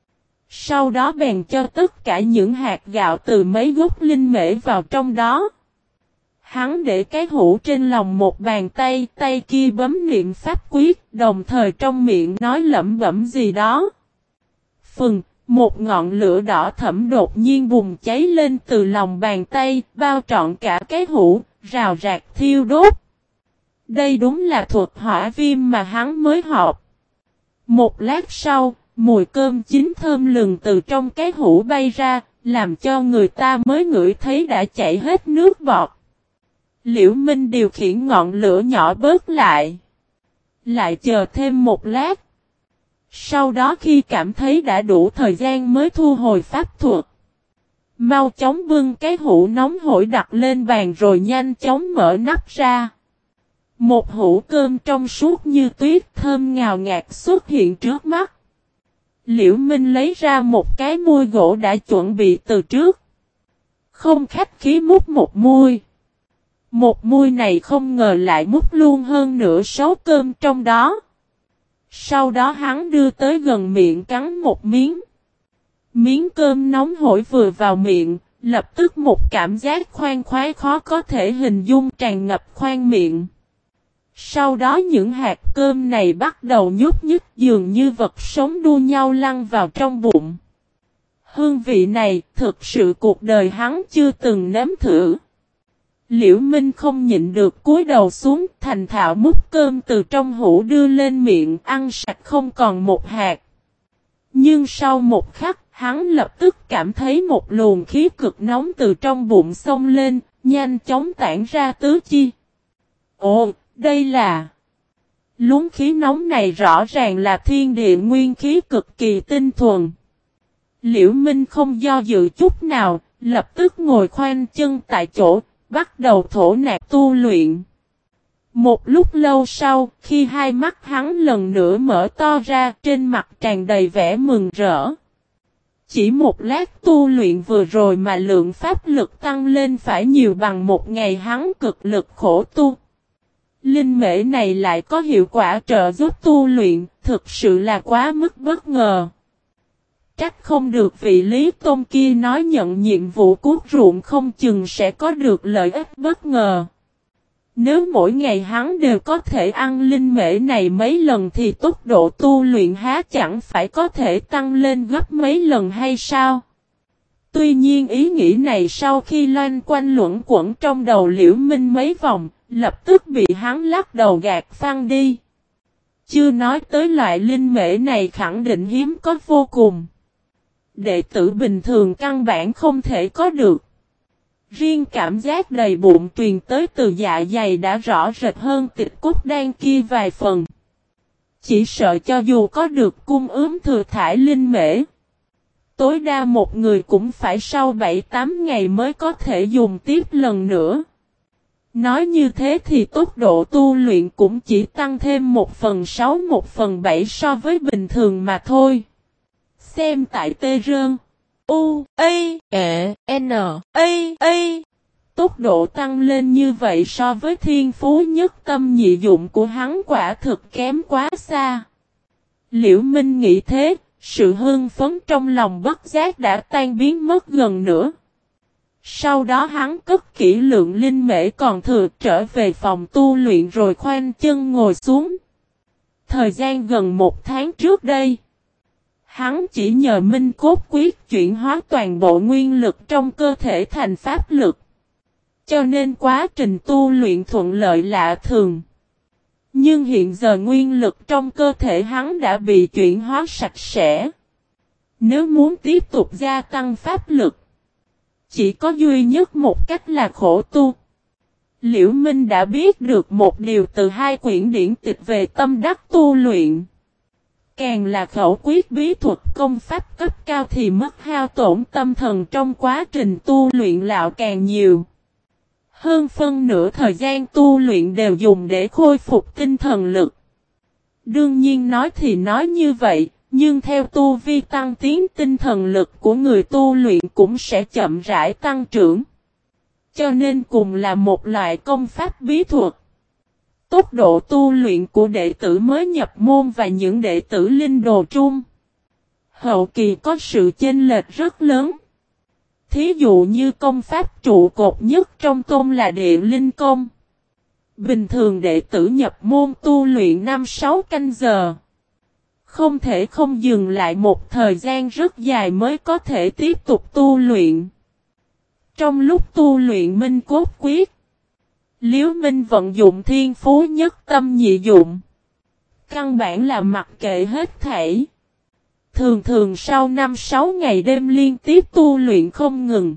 Sau đó bèn cho tất cả những hạt gạo từ mấy gốc linh mễ vào trong đó. Hắn để cái hũ trên lòng một bàn tay, tay kia bấm niệm pháp quyết, đồng thời trong miệng nói lẩm bẩm gì đó. Phừng, một ngọn lửa đỏ thẫm đột nhiên bùng cháy lên từ lòng bàn tay, bao trọn cả cái hũ, rào rạc thiêu đốt. Đây đúng là thuật hỏa viêm mà hắn mới học. Một lát sau, mùi cơm chín thơm lừng từ trong cái hũ bay ra, làm cho người ta mới ngửi thấy đã chảy hết nước bọt. Liễu Minh điều khiển ngọn lửa nhỏ bớt lại. Lại chờ thêm một lát. Sau đó khi cảm thấy đã đủ thời gian mới thu hồi pháp thuật. Mau chóng bưng cái hũ nóng hổi đặt lên bàn rồi nhanh chóng mở nắp ra. Một hũ cơm trong suốt như tuyết thơm ngào ngạt xuất hiện trước mắt. Liễu Minh lấy ra một cái muôi gỗ đã chuẩn bị từ trước. Không khách khí múc một muôi. Một muôi này không ngờ lại múc luôn hơn nửa số cơm trong đó. Sau đó hắn đưa tới gần miệng cắn một miếng. Miếng cơm nóng hổi vừa vào miệng, lập tức một cảm giác khoan khoái khó có thể hình dung tràn ngập khoang miệng. Sau đó những hạt cơm này bắt đầu nhúc nhích dường như vật sống đua nhau lăn vào trong bụng. Hương vị này thực sự cuộc đời hắn chưa từng nếm thử. Liễu Minh không nhịn được cúi đầu xuống thành thạo múc cơm từ trong hũ đưa lên miệng ăn sạch không còn một hạt. Nhưng sau một khắc hắn lập tức cảm thấy một luồng khí cực nóng từ trong bụng xông lên, nhanh chóng tản ra tứ chi. Ồ, đây là... Luống khí nóng này rõ ràng là thiên địa nguyên khí cực kỳ tinh thuần. Liễu Minh không do dự chút nào, lập tức ngồi khoanh chân tại chỗ, bắt đầu thổ nạp tu luyện. Một lúc lâu sau, khi hai mắt hắn lần nữa mở to ra, trên mặt tràn đầy vẻ mừng rỡ. Chỉ một lát tu luyện vừa rồi mà lượng pháp lực tăng lên phải nhiều bằng một ngày hắn cực lực khổ tu. Linh mễ này lại có hiệu quả trợ giúp tu luyện, thực sự là quá mức bất ngờ. Trách không được vị Lý Tôn kia nói nhận nhiệm vụ cuốc ruộng không chừng sẽ có được lợi ích bất ngờ. Nếu mỗi ngày hắn đều có thể ăn linh mễ này mấy lần thì tốc độ tu luyện há chẳng phải có thể tăng lên gấp mấy lần hay sao? Tuy nhiên ý nghĩ này sau khi loanh quanh luẩn quẩn trong đầu Liễu Minh mấy vòng, lập tức bị hắn lắc đầu gạt phăng đi. Chưa nói tới loại linh mễ này khẳng định hiếm có vô cùng. Đệ tử bình thường căn bản không thể có được. Riêng cảm giác đầy bụng truyền tới từ dạ dày đã rõ rệt hơn tịch cốt đan kia vài phần. Chỉ sợ cho dù có được cung ướm thừa thải linh mễ, tối đa một người cũng phải sau 7-8 ngày mới có thể dùng tiếp lần nữa. Nói như thế thì tốc độ tu luyện cũng chỉ tăng thêm 1/6 1/7 so với bình thường mà thôi. Xem tại Tê Rơn. U, A, E, N, A. Tốc độ tăng lên như vậy so với thiên phú nhất tâm nhị dụng của hắn quả thực kém quá xa. Liễu Minh nghĩ thế, Sự hưng phấn trong lòng bất giác đã tan biến mất gần nữa. Sau đó hắn cất kỹ lượng linh mễ còn thừa trở về phòng tu luyện rồi khoanh chân ngồi xuống. Thời gian gần 1 tháng trước đây, hắn chỉ nhờ Minh Cốt Quyết chuyển hóa toàn bộ nguyên lực trong cơ thể thành pháp lực. Cho nên quá trình tu luyện thuận lợi lạ thường. Nhưng hiện giờ nguyên lực trong cơ thể hắn đã bị chuyển hóa sạch sẽ. Nếu muốn tiếp tục gia tăng pháp lực, chỉ có duy nhất một cách là khổ tu. Liễu Minh đã biết được một điều từ 2 quyển điển tịch về tâm đắc tu luyện. Càng là khẩu quyết bí thuật công pháp cấp cao thì mất hao tổn tâm thần trong quá trình tu luyện lão càng nhiều. Hơn phân nửa thời gian tu luyện đều dùng để khôi phục tinh thần lực. Đương nhiên nói thì nói như vậy, nhưng theo tu vi tăng tiến tinh thần lực của người tu luyện cũng sẽ chậm rãi tăng trưởng. Cho nên cùng là một loại công pháp bí thuật. Tốc độ tu luyện của đệ tử mới nhập môn và những đệ tử linh đồ trung hậu kỳ có sự chênh lệch rất lớn. Thí dụ như công pháp trụ cột nhất trong tôn là địa linh công. Bình thường đệ tử nhập môn tu luyện 5-6 canh giờ. Không thể không dừng lại một thời gian rất dài mới có thể tiếp tục tu luyện. Trong lúc tu luyện Minh Cốt Quyết, Liễu Minh vận dụng thiên phú nhất tâm nhị dụng. Căn bản là mặc kệ hết thảy. Thường sau 5-6 ngày đêm liên tiếp tu luyện không ngừng.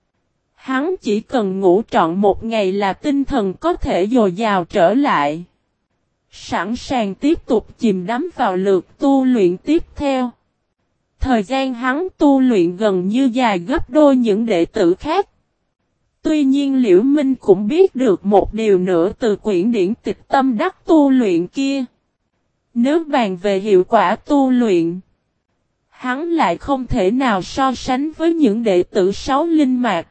Hắn chỉ cần ngủ trọn 1 ngày là tinh thần có thể dồi dào trở lại. Sẵn sàng tiếp tục chìm đắm vào lượt tu luyện tiếp theo. Thời gian hắn tu luyện gần như dài gấp đôi những đệ tử khác. Tuy nhiên Liễu Minh cũng biết được một điều nữa từ quyển điển tịch tâm đắc tu luyện kia. Nếu bàn về hiệu quả tu luyện, hắn lại không thể nào so sánh với những đệ tử 6 linh mạch,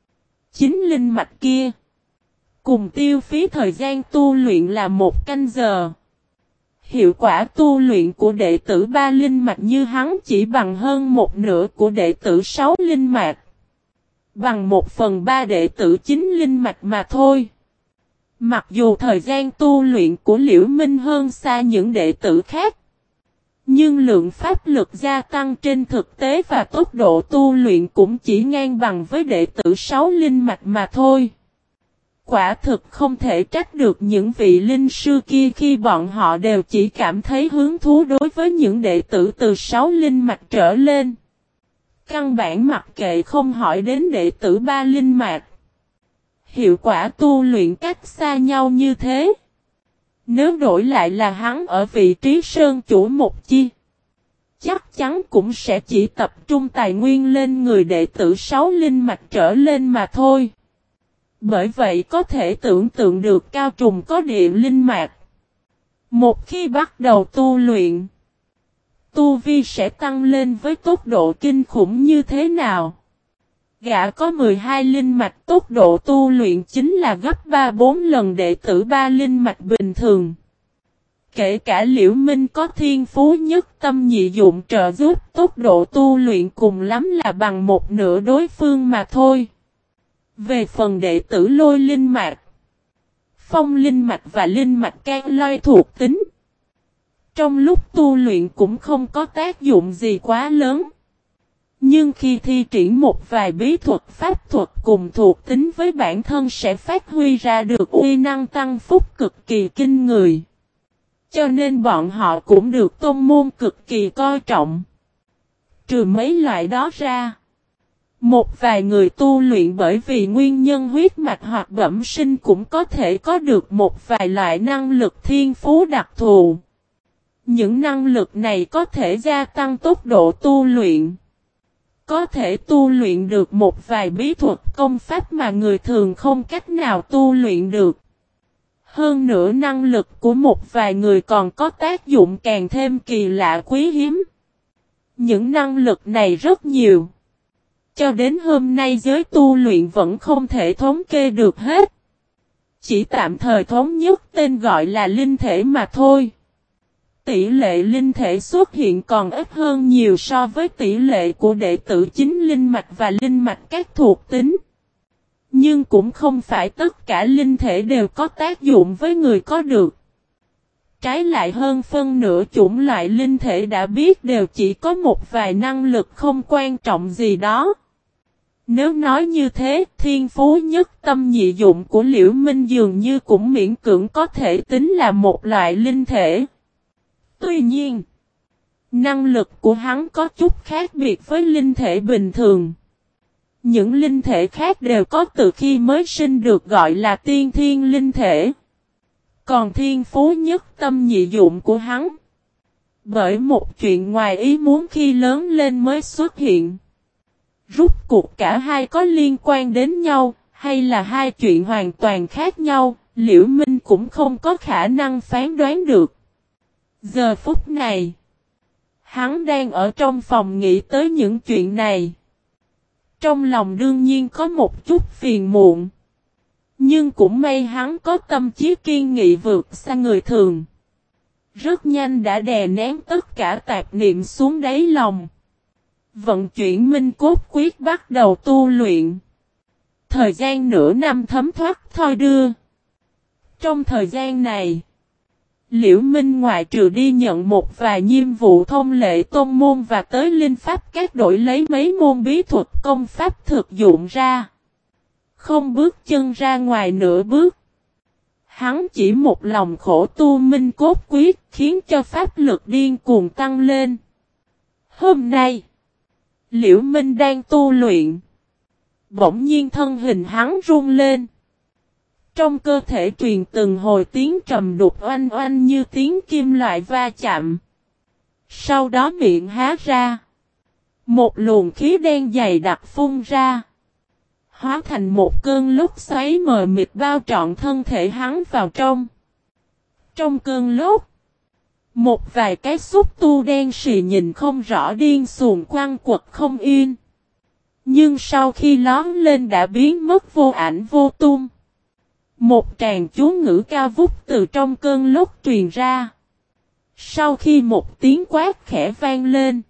9 linh mạch kia. Cùng tiêu phí thời gian tu luyện là 1 canh giờ. Hiệu quả tu luyện của đệ tử 3 linh mạch như hắn chỉ bằng hơn 1/2 của đệ tử 6 linh mạch. Bằng 1/3 đệ tử 9 linh mạch mà thôi. Mặc dù thời gian tu luyện của Liễu Minh hơn xa những đệ tử khác, nhưng lượng pháp lực gia tăng trên thực tế và tốc độ tu luyện cũng chỉ ngang bằng với đệ tử 6 linh mạch mà thôi. Quả thực không thể trách được những vị linh sư kia khi bọn họ đều chỉ cảm thấy hứng thú đối với những đệ tử từ 6 linh mạch trở lên. Căn bản mặc kệ không hỏi đến đệ tử 3 linh mạch. Hiệu quả tu luyện cách xa nhau như thế. Nếu đổi lại là hắn ở vị trí sơn chủ một chi, chắc chắn cũng sẽ chỉ tập trung tài nguyên lên người đệ tử 6 linh mạch trở lên mà thôi. Bởi vậy có thể tưởng tượng được Cao Trùng có địa linh mạch. Một khi bắt đầu tu luyện, tu vi sẽ tăng lên với tốc độ kinh khủng như thế nào. Gã có 12 linh mạch, tốc độ tu luyện chính là gấp 3-4 lần đệ tử 3 linh mạch bình thường. Kể cả Liễu Minh có thiên phú nhất tâm nhị dụng trợ giúp, tốc độ tu luyện cùng lắm là bằng 1/2 đối phương mà thôi. Về phần đệ tử Lôi linh mạch, Phong linh mạch và linh mạch can lôi thuộc tính, trong lúc tu luyện cũng không có tác dụng gì quá lớn. Nhưng khi thi triển một vài bí thuật pháp thuật cùng thuộc tính với bản thân sẽ phát huy ra được uy năng tăng phúc cực kỳ kinh người. Cho nên bọn họ cũng được tôn môn cực kỳ coi trọng. Trừ mấy loại đó ra, một vài người tu luyện bởi vì nguyên nhân huyết mạch hoặc bẩm sinh cũng có thể có được một vài loại năng lực thiên phú đặc thù. Những năng lực này có thể gia tăng tốc độ tu luyện, có thể tu luyện được một vài bí thuật công pháp mà người thường không cách nào tu luyện được. Hơn nữa năng lực của một vài người còn có tác dụng càng thêm kỳ lạ quý hiếm. Những năng lực này rất nhiều. Cho đến hôm nay giới tu luyện vẫn không thể thống kê được hết. Chỉ tạm thời thống nhất tên gọi là linh thể mà thôi. Tỷ lệ linh thể xuất hiện còn ít hơn nhiều so với tỷ lệ của đệ tử chính linh mạch và linh mạch các thuộc tính. Nhưng cũng không phải tất cả linh thể đều có tác dụng với người có được. Trái lại hơn phân nửa chủng loại linh thể đã biết đều chỉ có một vài năng lực không quan trọng gì đó. Nếu nói như thế, thiên phú nhất tâm nhị dụng của Liễu Minh dường như cũng miễn cưỡng có thể tính là một loại linh thể. Tuy nhiên, năng lực của hắn có chút khác biệt với linh thể bình thường. Những linh thể khác đều có từ khi mới sinh được gọi là tiên thiên linh thể. Còn thiên phú nhất tâm nhị dụng của hắn, bởi một chuyện ngoài ý muốn khi lớn lên mới xuất hiện. Rốt cuộc cả hai có liên quan đến nhau, hay là hai chuyện hoàn toàn khác nhau, Liễu Minh cũng không có khả năng phán đoán được. Giờ phút này, hắn đang ở trong phòng nghĩ tới những chuyện này. Trong lòng đương nhiên có một chút phiền muộn. Nhưng cũng may hắn có tâm trí kiên nghị vượt xa người thường. Rất nhanh đã đè nén tất cả tạp niệm xuống đáy lòng. Vận chuyển minh cốt quyết bắt đầu tu luyện. Thời gian nửa năm thấm thoát thôi đưa. Trong thời gian này, Liễu Minh ngoại trừ đi nhận một vài nhiệm vụ thông lệ tôn môn và tới linh pháp các đổi lấy mấy môn bí thuật công pháp thực dụng ra. Không bước chân ra ngoài nửa bước. Hắn chỉ một lòng khổ tu minh cốt quyết khiến cho pháp lực điên cuồng tăng lên. Hôm nay, Liễu Minh đang tu luyện. Bỗng nhiên thân hình hắn run lên. Trong cơ thể truyền từng hồi tiếng trầm đục oanh oanh như tiếng kim loại va chạm. Sau đó miệng há ra. Một luồng khí đen dày đặc phun ra. Hóa thành một cơn lốc xoáy mờ mịt bao trọn thân thể hắn vào trong. Trong cơn lốc, một vài cái xúc tu đen sì nhìn không rõ điên xuồng quăng quật không yên. Nhưng sau khi lóm lên đã biến mất vô ảnh vô tung. Một tràng chú ngữ cao vút từ trong cơn lốc truyền ra. Sau khi một tiếng quát khẽ vang lên,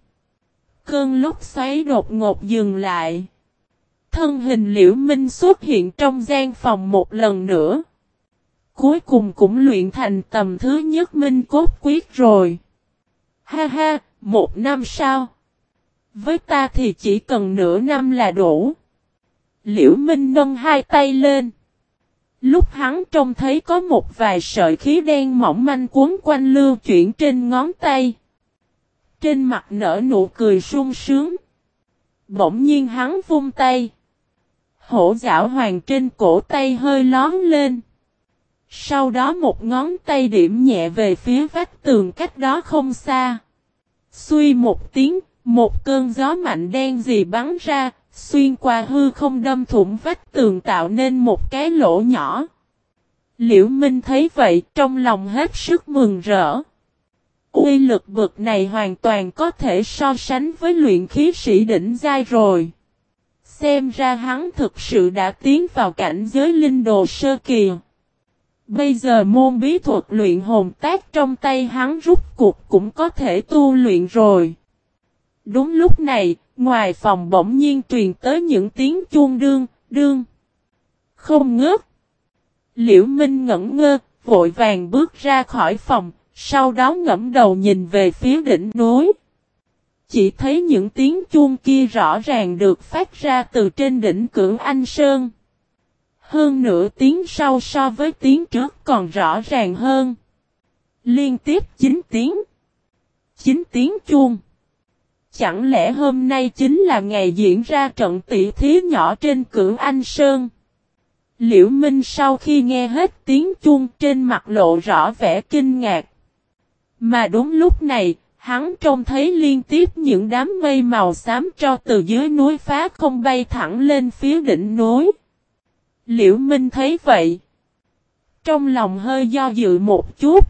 cơn lốc xoáy đột ngột dừng lại. Thân hình Liễu Minh xuất hiện trong gian phòng một lần nữa. Cuối cùng cũng luyện thành tầm thứ nhất minh cốt quyết rồi. Ha ha, 1 năm sau. Với ta thì chỉ cần nửa năm là đủ. Liễu Minh nâng hai tay lên. Lúc hắn trông thấy có một vài sợi khí đen mỏng manh cuốn quanh lưu chuyển trên ngón tay. Trên mặt nở nụ cười sung sướng. Bỗng nhiên hắn vung tay. Hổ giảo hoàng trên cổ tay hơi lón lên. Sau đó một ngón tay điểm nhẹ về phía vách tường cách đó không xa. Xuy một tiếng, một cơn gió mạnh đen gì bắn ra, xuyên qua hư không đâm thủng vách tường tạo nên một cái lỗ nhỏ. Liễu Minh thấy vậy trong lòng hết sức mừng rỡ. Uy lực bực này hoàn toàn có thể so sánh với luyện khí sĩ đỉnh giai rồi. Xem ra hắn thực sự đã tiến vào cảnh giới linh đồ sơ kỳ. Bây giờ môn bí thuật luyện hồn tác trong tay hắn rút cuộc cũng có thể tu luyện rồi. Đúng lúc này, ngoài phòng bỗng nhiên truyền tới những tiếng chuông đương. Không ngớt. Liễu Minh ngẩn ngơ, vội vàng bước ra khỏi phòng, sau đó ngẫm đầu nhìn về phía đỉnh núi. Chỉ thấy những tiếng chuông kia rõ ràng được phát ra từ trên đỉnh Cửu Anh Sơn. Hơn nữa tiếng sau so với tiếng trước còn rõ ràng hơn. Liên tiếp 9 tiếng. 9 tiếng chuông. Chẳng lẽ hôm nay chính là ngày diễn ra trận tỷ thí nhỏ trên Cửu Anh Sơn? Liễu Minh sau khi nghe hết tiếng chuông trên mặt lộ rõ vẻ kinh ngạc. Mà đúng lúc này, hắn trông thấy liên tiếp những đám mây màu xám tro từ dưới núi phá không bay thẳng lên phía đỉnh núi. Liễu Minh thấy vậy. Trong lòng hơi do dự một chút.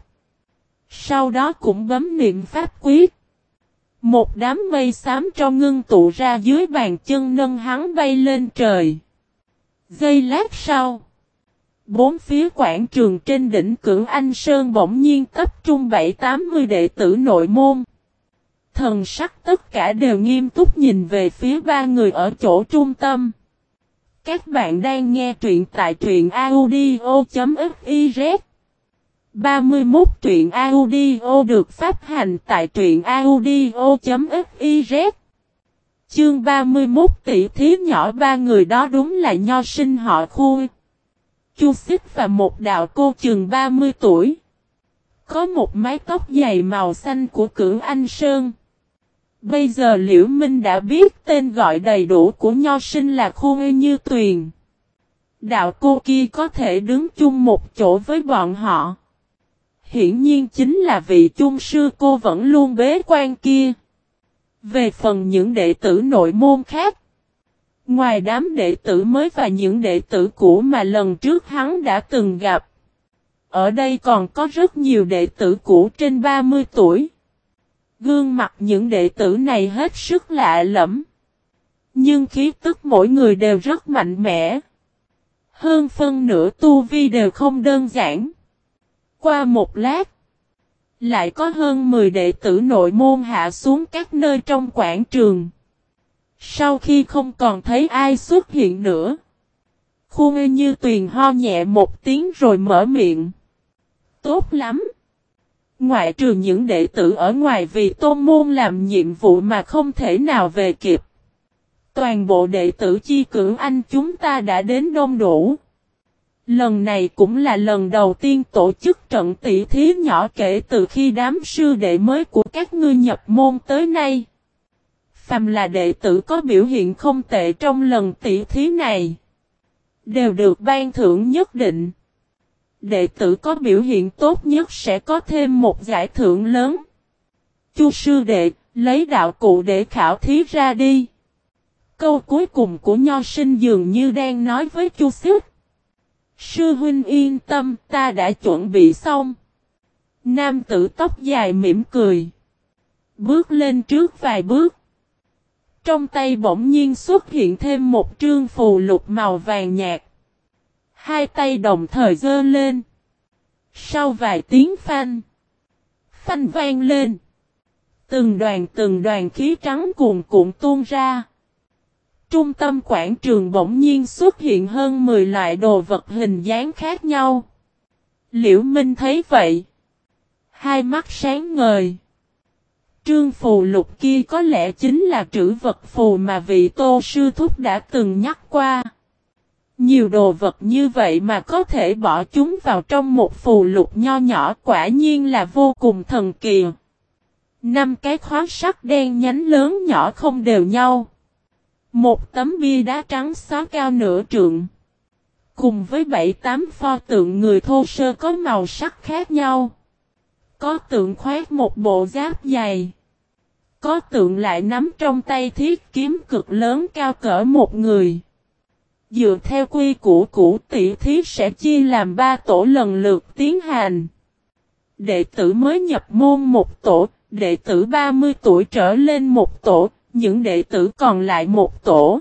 Sau đó cũng bấm niệm pháp quyết. Một đám mây xám tro ngưng tụ ra dưới bàn chân nâng hắn bay lên trời. Giây lát sau. Bốn phía quảng trường trên đỉnh Cửu Anh Sơn bỗng nhiên tập trung 7-80 đệ tử nội môn. Thần sắc tất cả đều nghiêm túc nhìn về phía ba người ở chỗ trung tâm. Các bạn đang nghe truyện tại truyện audio.fiz 31 truyện audio được phát hành tại truyện audio.fiz. Chương 31 tỷ thí nhỏ, ba người đó đúng là nho sinh họ Khu, Chu Xích và một đạo cô chừng 30 tuổi. Có một mái tóc dày màu xanh của Cửu Anh Sơn. Bây giờ Liễu Minh đã biết tên gọi đầy đủ của nho sinh là Khu Như Tuyền. Đạo cô kia có thể đứng chung một chỗ với bọn họ. Hiển nhiên chính là vị chung sư cô vẫn luôn bế quan kia. Về phần những đệ tử nội môn khác, ngoài đám đệ tử mới và những đệ tử cũ mà lần trước hắn đã từng gặp, ở đây còn có rất nhiều đệ tử cũ trên 30 tuổi. Gương mặt những đệ tử này hết sức lạ lẫm, nhưng khí tức mỗi người đều rất mạnh mẽ. Hơn phân nửa tu vi đều không đơn giản. Qua một lát, lại có hơn 10 đệ tử nội môn hạ xuống các nơi trong quảng trường. Sau khi không còn thấy ai xuất hiện nữa, Khu Như Tuyền ho nhẹ một tiếng rồi mở miệng. Tốt lắm! Ngoại trừ những đệ tử ở ngoài vì tôn môn làm nhiệm vụ mà không thể nào về kịp, toàn bộ đệ tử Chi Cửu Anh chúng ta đã đến đông đủ. Lần này cũng là lần đầu tiên tổ chức trận tỷ thí nhỏ kể từ khi đám sư đệ mới của các ngươi nhập môn tới nay. Phàm là đệ tử có biểu hiện không tệ trong lần tỷ thí này, đều được ban thưởng nhất định. Đệ tử có biểu hiện tốt nhất sẽ có thêm một giải thưởng lớn. Chu sư đệ, lấy đạo cụ để khảo thí ra đi. Câu cuối cùng của nho sinh dường như đang nói với Chu Xích. Sư huynh yên tâm, ta đã chuẩn bị xong. Nam tử tóc dài mỉm cười, bước lên trước vài bước. Trong tay bỗng nhiên xuất hiện thêm một trương phù lục màu vàng nhạt. Hai tay đồng thời giơ lên. Sau vài tiếng phanh vang lên, từng đoàn khí trắng cuồn cuộn tuôn ra. Trung tâm quảng trường bỗng nhiên xuất hiện hơn 10 loại đồ vật hình dáng khác nhau. Liễu Minh thấy vậy, hai mắt sáng ngời. Trương phù lục kia có lẽ chính là trữ vật phù mà vị Tô sư thúc đã từng nhắc qua. Nhiều đồ vật như vậy mà có thể bỏ chúng vào trong một phù lục nho nhỏ, quả nhiên là vô cùng thần kỳ. 5 cái khóa sắt đen nhánh lớn nhỏ không đều nhau. Một tấm bia đá trắng xóa cao nửa trượng. Cùng với 7-8 pho tượng người thô sơ có màu sắc khác nhau. Có tượng khoác một bộ giáp dày. Có tượng lại nắm trong tay thiết kiếm cực lớn cao cỡ một người. Dựa theo quy củ cũ, tỷ thí sẽ chia làm 3 tổ lần lượt tiến hành. Đệ tử mới nhập môn một tổ, đệ tử 30 tuổi trở lên một tổ, những đệ tử còn lại một tổ.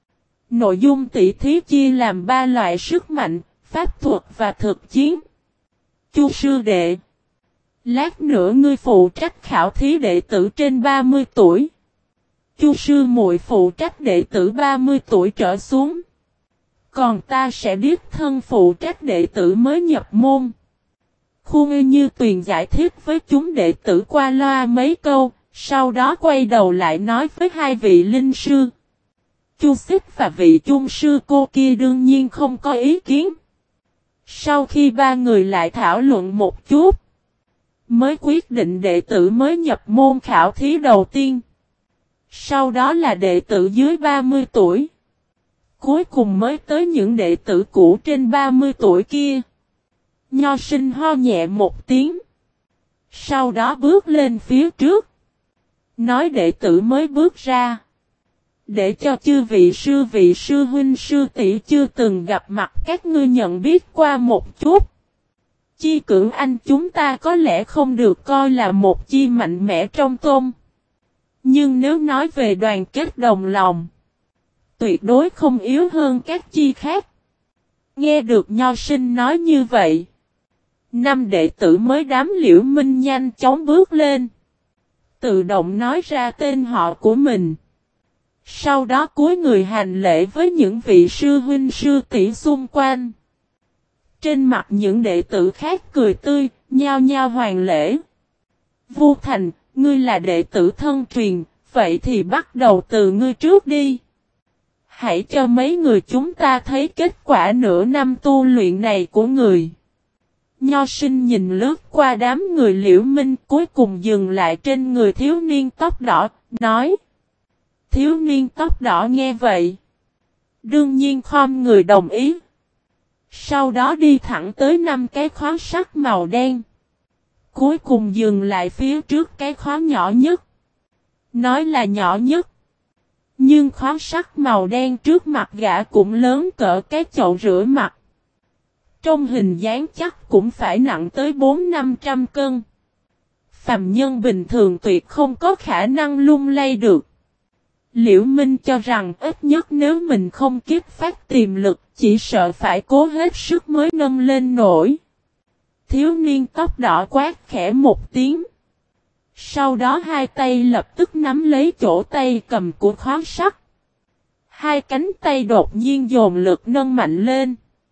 Nội dung tỷ thí chia làm 3 loại sức mạnh, pháp thuật và thực chiến. Chu sư đệ, lát nữa ngươi phụ trách khảo thí đệ tử trên 30 tuổi. Chu sư muội phụ trách đệ tử 30 tuổi trở xuống. Còn ta sẽ đích thân phụ trách đệ tử mới nhập môn. Khu Như Tuyền giải thích với chúng đệ tử qua loa mấy câu, sau đó quay đầu lại nói với hai vị linh sư. Chu Xích và vị chung sư cô kia đương nhiên không có ý kiến. Sau khi ba người lại thảo luận một chút, mới quyết định đệ tử mới nhập môn khảo thí đầu tiên. Sau đó là đệ tử dưới 30 tuổi. Cuối cùng mới tới những đệ tử cũ trên 30 tuổi kia. Nho sinh ho nhẹ một tiếng. Sau đó bước lên phía trước. Nói đệ tử mới bước ra. Để cho chư vị sư huynh sư tỷ chưa từng gặp mặt các ngươi nhận biết qua một chút. Chi Cửu Anh chúng ta có lẽ không được coi là một chi mạnh mẽ trong tôn. Nhưng nếu nói về đoàn kết đồng lòng, tuyệt đối không yếu hơn các chi khác. Nghe được Nho Sinh nói như vậy. 5 đệ tử mới đám Liễu Minh nhanh chóng bước lên. Tự động nói ra tên họ của mình. Sau đó cúi người hành lễ với những vị sư huynh sư tỷ xung quanh. Trên mặt những đệ tử khác cười tươi, nhao nhao hoàn lễ. Vu Thành, ngươi là đệ tử thân truyền, vậy thì bắt đầu từ ngươi trước đi. Hãy cho mấy người chúng ta thấy kết quả nửa năm tu luyện này của người. Nho Sinh nhìn lướt qua đám người Liễu Minh cuối cùng dừng lại trên người thiếu niên tóc đỏ, nói. Thiếu niên tóc đỏ nghe vậy. Đương nhiên khom người đồng ý. Sau đó đi thẳng tới 5 cái khóa sắt màu đen. Cuối cùng dừng lại phía trước cái khóa nhỏ nhất. Nói là nhỏ nhất. Nhưng khóa sắt màu đen trước mặt gã cũng lớn cỡ cái chậu rửa mặt. Trong hình dáng chắc cũng phải nặng tới 400-500 cân. Phàm nhân bình thường tuyệt không có khả năng lung lay được. Liễu Minh cho rằng ít nhất nếu mình không kích phát tiềm lực, chỉ sợ phải cố hết sức mới nâng lên nổi. Thiếu niên tóc đỏ quát khẽ một tiếng. Sau đó hai tay lập tức nắm lấy chỗ tay cầm của khóa sắt. Hai cánh tay đột nhiên dồn lực nâng mạnh lên.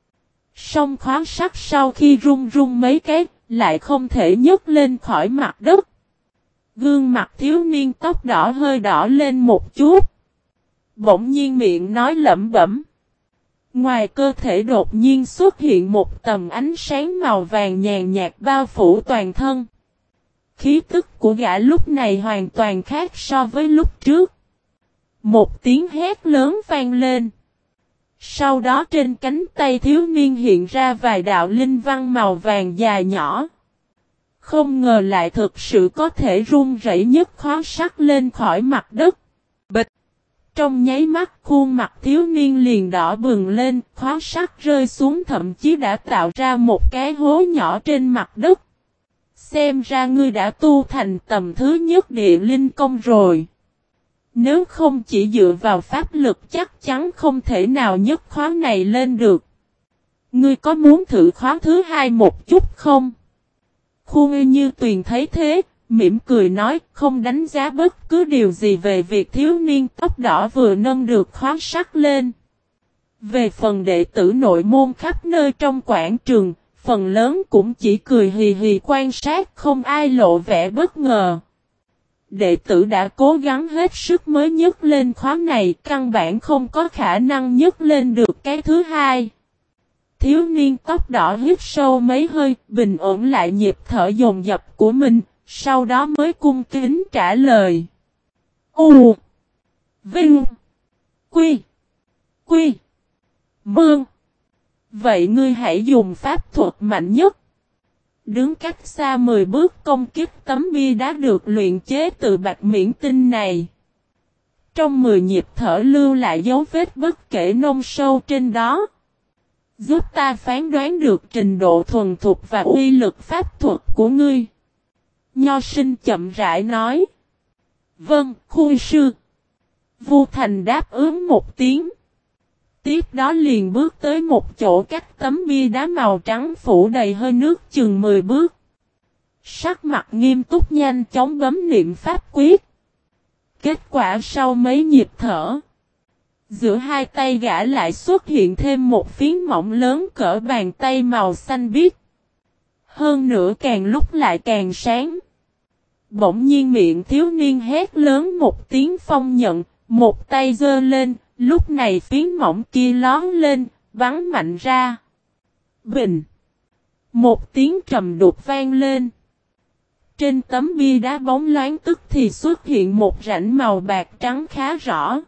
Song khóa sắt sau khi rung rung mấy cái, lại không thể nhấc lên khỏi mặt đất. Gương mặt thiếu niên tóc đỏ hơi đỏ lên một chút. Bỗng nhiên miệng nói lẩm bẩm. Ngoài cơ thể đột nhiên xuất hiện một tầm ánh sáng màu vàng nhàn nhạt bao phủ toàn thân. Khí tức của gã lúc này hoàn toàn khác so với lúc trước. Một tiếng hét lớn vang lên. Sau đó trên cánh tay thiếu niên hiện ra vài đạo linh văn màu vàng dài nhỏ. Không ngờ lại thực sự có thể run rẩy nhấc khóa sắt lên khỏi mặt đất. Bịch! Trong nháy mắt khuôn mặt thiếu niên liền đỏ bừng lên, khóa sắt rơi xuống thậm chí đã tạo ra một cái hố nhỏ trên mặt đất. Xem ra ngươi đã tu thành tầm thứ nhất địa linh công rồi. Nếu không chỉ dựa vào pháp lực chắc chắn không thể nào nhấc khóa này lên được. Ngươi có muốn thử khóa thứ hai một chút không? Khuôn Như Tuyền thấy thế, mỉm cười nói không đánh giá bất cứ điều gì về việc thiếu niên tóc đỏ vừa nâng được khóa sắt lên. Về phần đệ tử nội môn khắp nơi trong quảng trường, phần lớn cũng chỉ cười hì hì quan sát không ai lộ vẻ bất ngờ. Đệ tử đã cố gắng hết sức mới nhấc lên khóa này, căn bản không có khả năng nhấc lên được cái thứ hai. Thiếu niên tóc đỏ hít sâu mấy hơi, bình ổn lại nhịp thở dồn dập của mình, sau đó mới cung kính trả lời. U Vinh Quy Quy Mương. Vậy ngươi hãy dùng pháp thuật mạnh nhất. Đứng cách xa 10 bước công kích tấm bia đá được luyện chế từ bạch miễn tinh này. Trong 10 nhịp thở lưu lại dấu vết bất kể nông sâu trên đó. Giúp ta phán đoán được trình độ thuần thục và uy lực pháp thuật của ngươi. Nho Sinh chậm rãi nói. Vâng, khui sư. Vu Thành đáp ứng một tiếng. Tiếp đó liền bước tới một chỗ cách tấm bia đá màu trắng phủ đầy hơi nước chừng 10 bước. Sắc mặt nghiêm túc nhanh chóng bấm niệm pháp quyết. Kết quả sau mấy nhịp thở. Giữa hai tay gã lại xuất hiện thêm một phiến mỏng lớn cỡ bàn tay màu xanh biếc. Hơn nữa càng lúc lại càng sáng. Bỗng nhiên miệng thiếu niên hét lớn một tiếng phong nhận, một tay giơ lên, lúc này phiến mỏng kia lón lên, bắn mạnh ra. Bình! Một tiếng trầm đục vang lên. Trên tấm bia đá bóng loáng tức thì xuất hiện một rãnh màu bạc trắng khá rõ.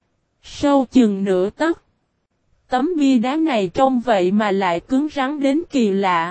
Sâu chừng nửa tấc. Tấm bia đá này trông vậy mà lại cứng rắn đến kỳ lạ.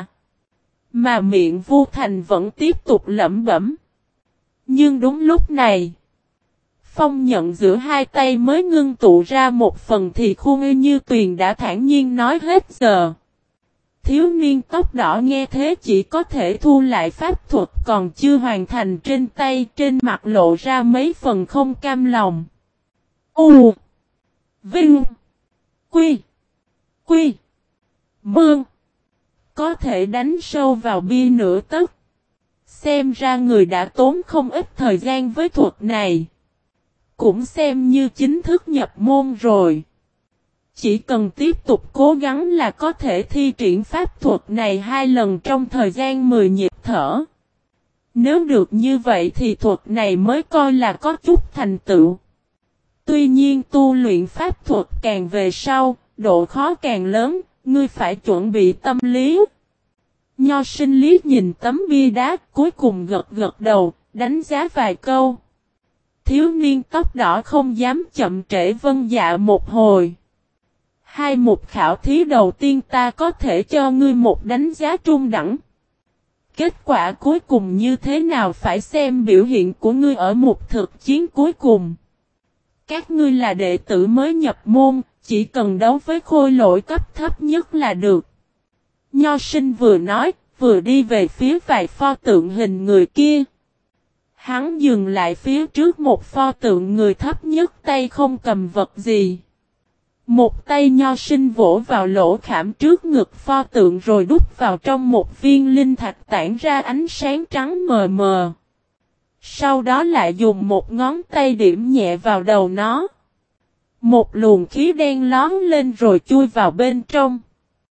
Mà miệng Vu Thành vẫn tiếp tục lẩm bẩm. Nhưng đúng lúc này, phong nhận giữa hai tay mới ngưng tụ ra một phần thì khuôn Như Tuyền đã thản nhiên nói hết giờ. Thiếu niên tóc đỏ nghe thế chỉ có thể thu lại pháp thuật còn chưa hoàn thành trên tay, trên mặt lộ ra mấy phần không cam lòng. U Vinh Quy Quy Mương. Có thể đánh sâu vào bia nửa tấc. Xem ra người đã tốn không ít thời gian với thuật này. Cũng xem như chính thức nhập môn rồi. Chỉ cần tiếp tục cố gắng là có thể thi triển pháp thuật này 2 lần trong thời gian 10 nhịp thở. Nếu được như vậy thì thuật này mới coi là có chút thành tựu. Tuy nhiên tu luyện pháp thuật càng về sau, độ khó càng lớn, ngươi phải chuẩn bị tâm lý. Nho sinh liếc nhìn tấm bia đá, cuối cùng gật gật đầu, đánh giá vài câu. Thiếu niên tóc đỏ không dám chậm trễ vân dạ một hồi. Hai mục khảo thí đầu tiên ta có thể cho ngươi một đánh giá trung đẳng. Kết quả cuối cùng như thế nào phải xem biểu hiện của ngươi ở mục thực chiến cuối cùng. Các ngươi là đệ tử mới nhập môn, chỉ cần đấu với khôi lỗi cấp thấp nhất là được. Nho sinh vừa nói, vừa đi về phía vài pho tượng hình người kia. Hắn dừng lại phía trước một pho tượng người thấp nhất, tay không cầm vật gì. Một tay nho sinh vỗ vào lỗ khảm trước ngực pho tượng rồi đút vào trong một viên linh thạch tản ra ánh sáng trắng mờ mờ. Sau đó lại dùng một ngón tay điểm nhẹ vào đầu nó. Một luồng khí đen lóm lên rồi chui vào bên trong.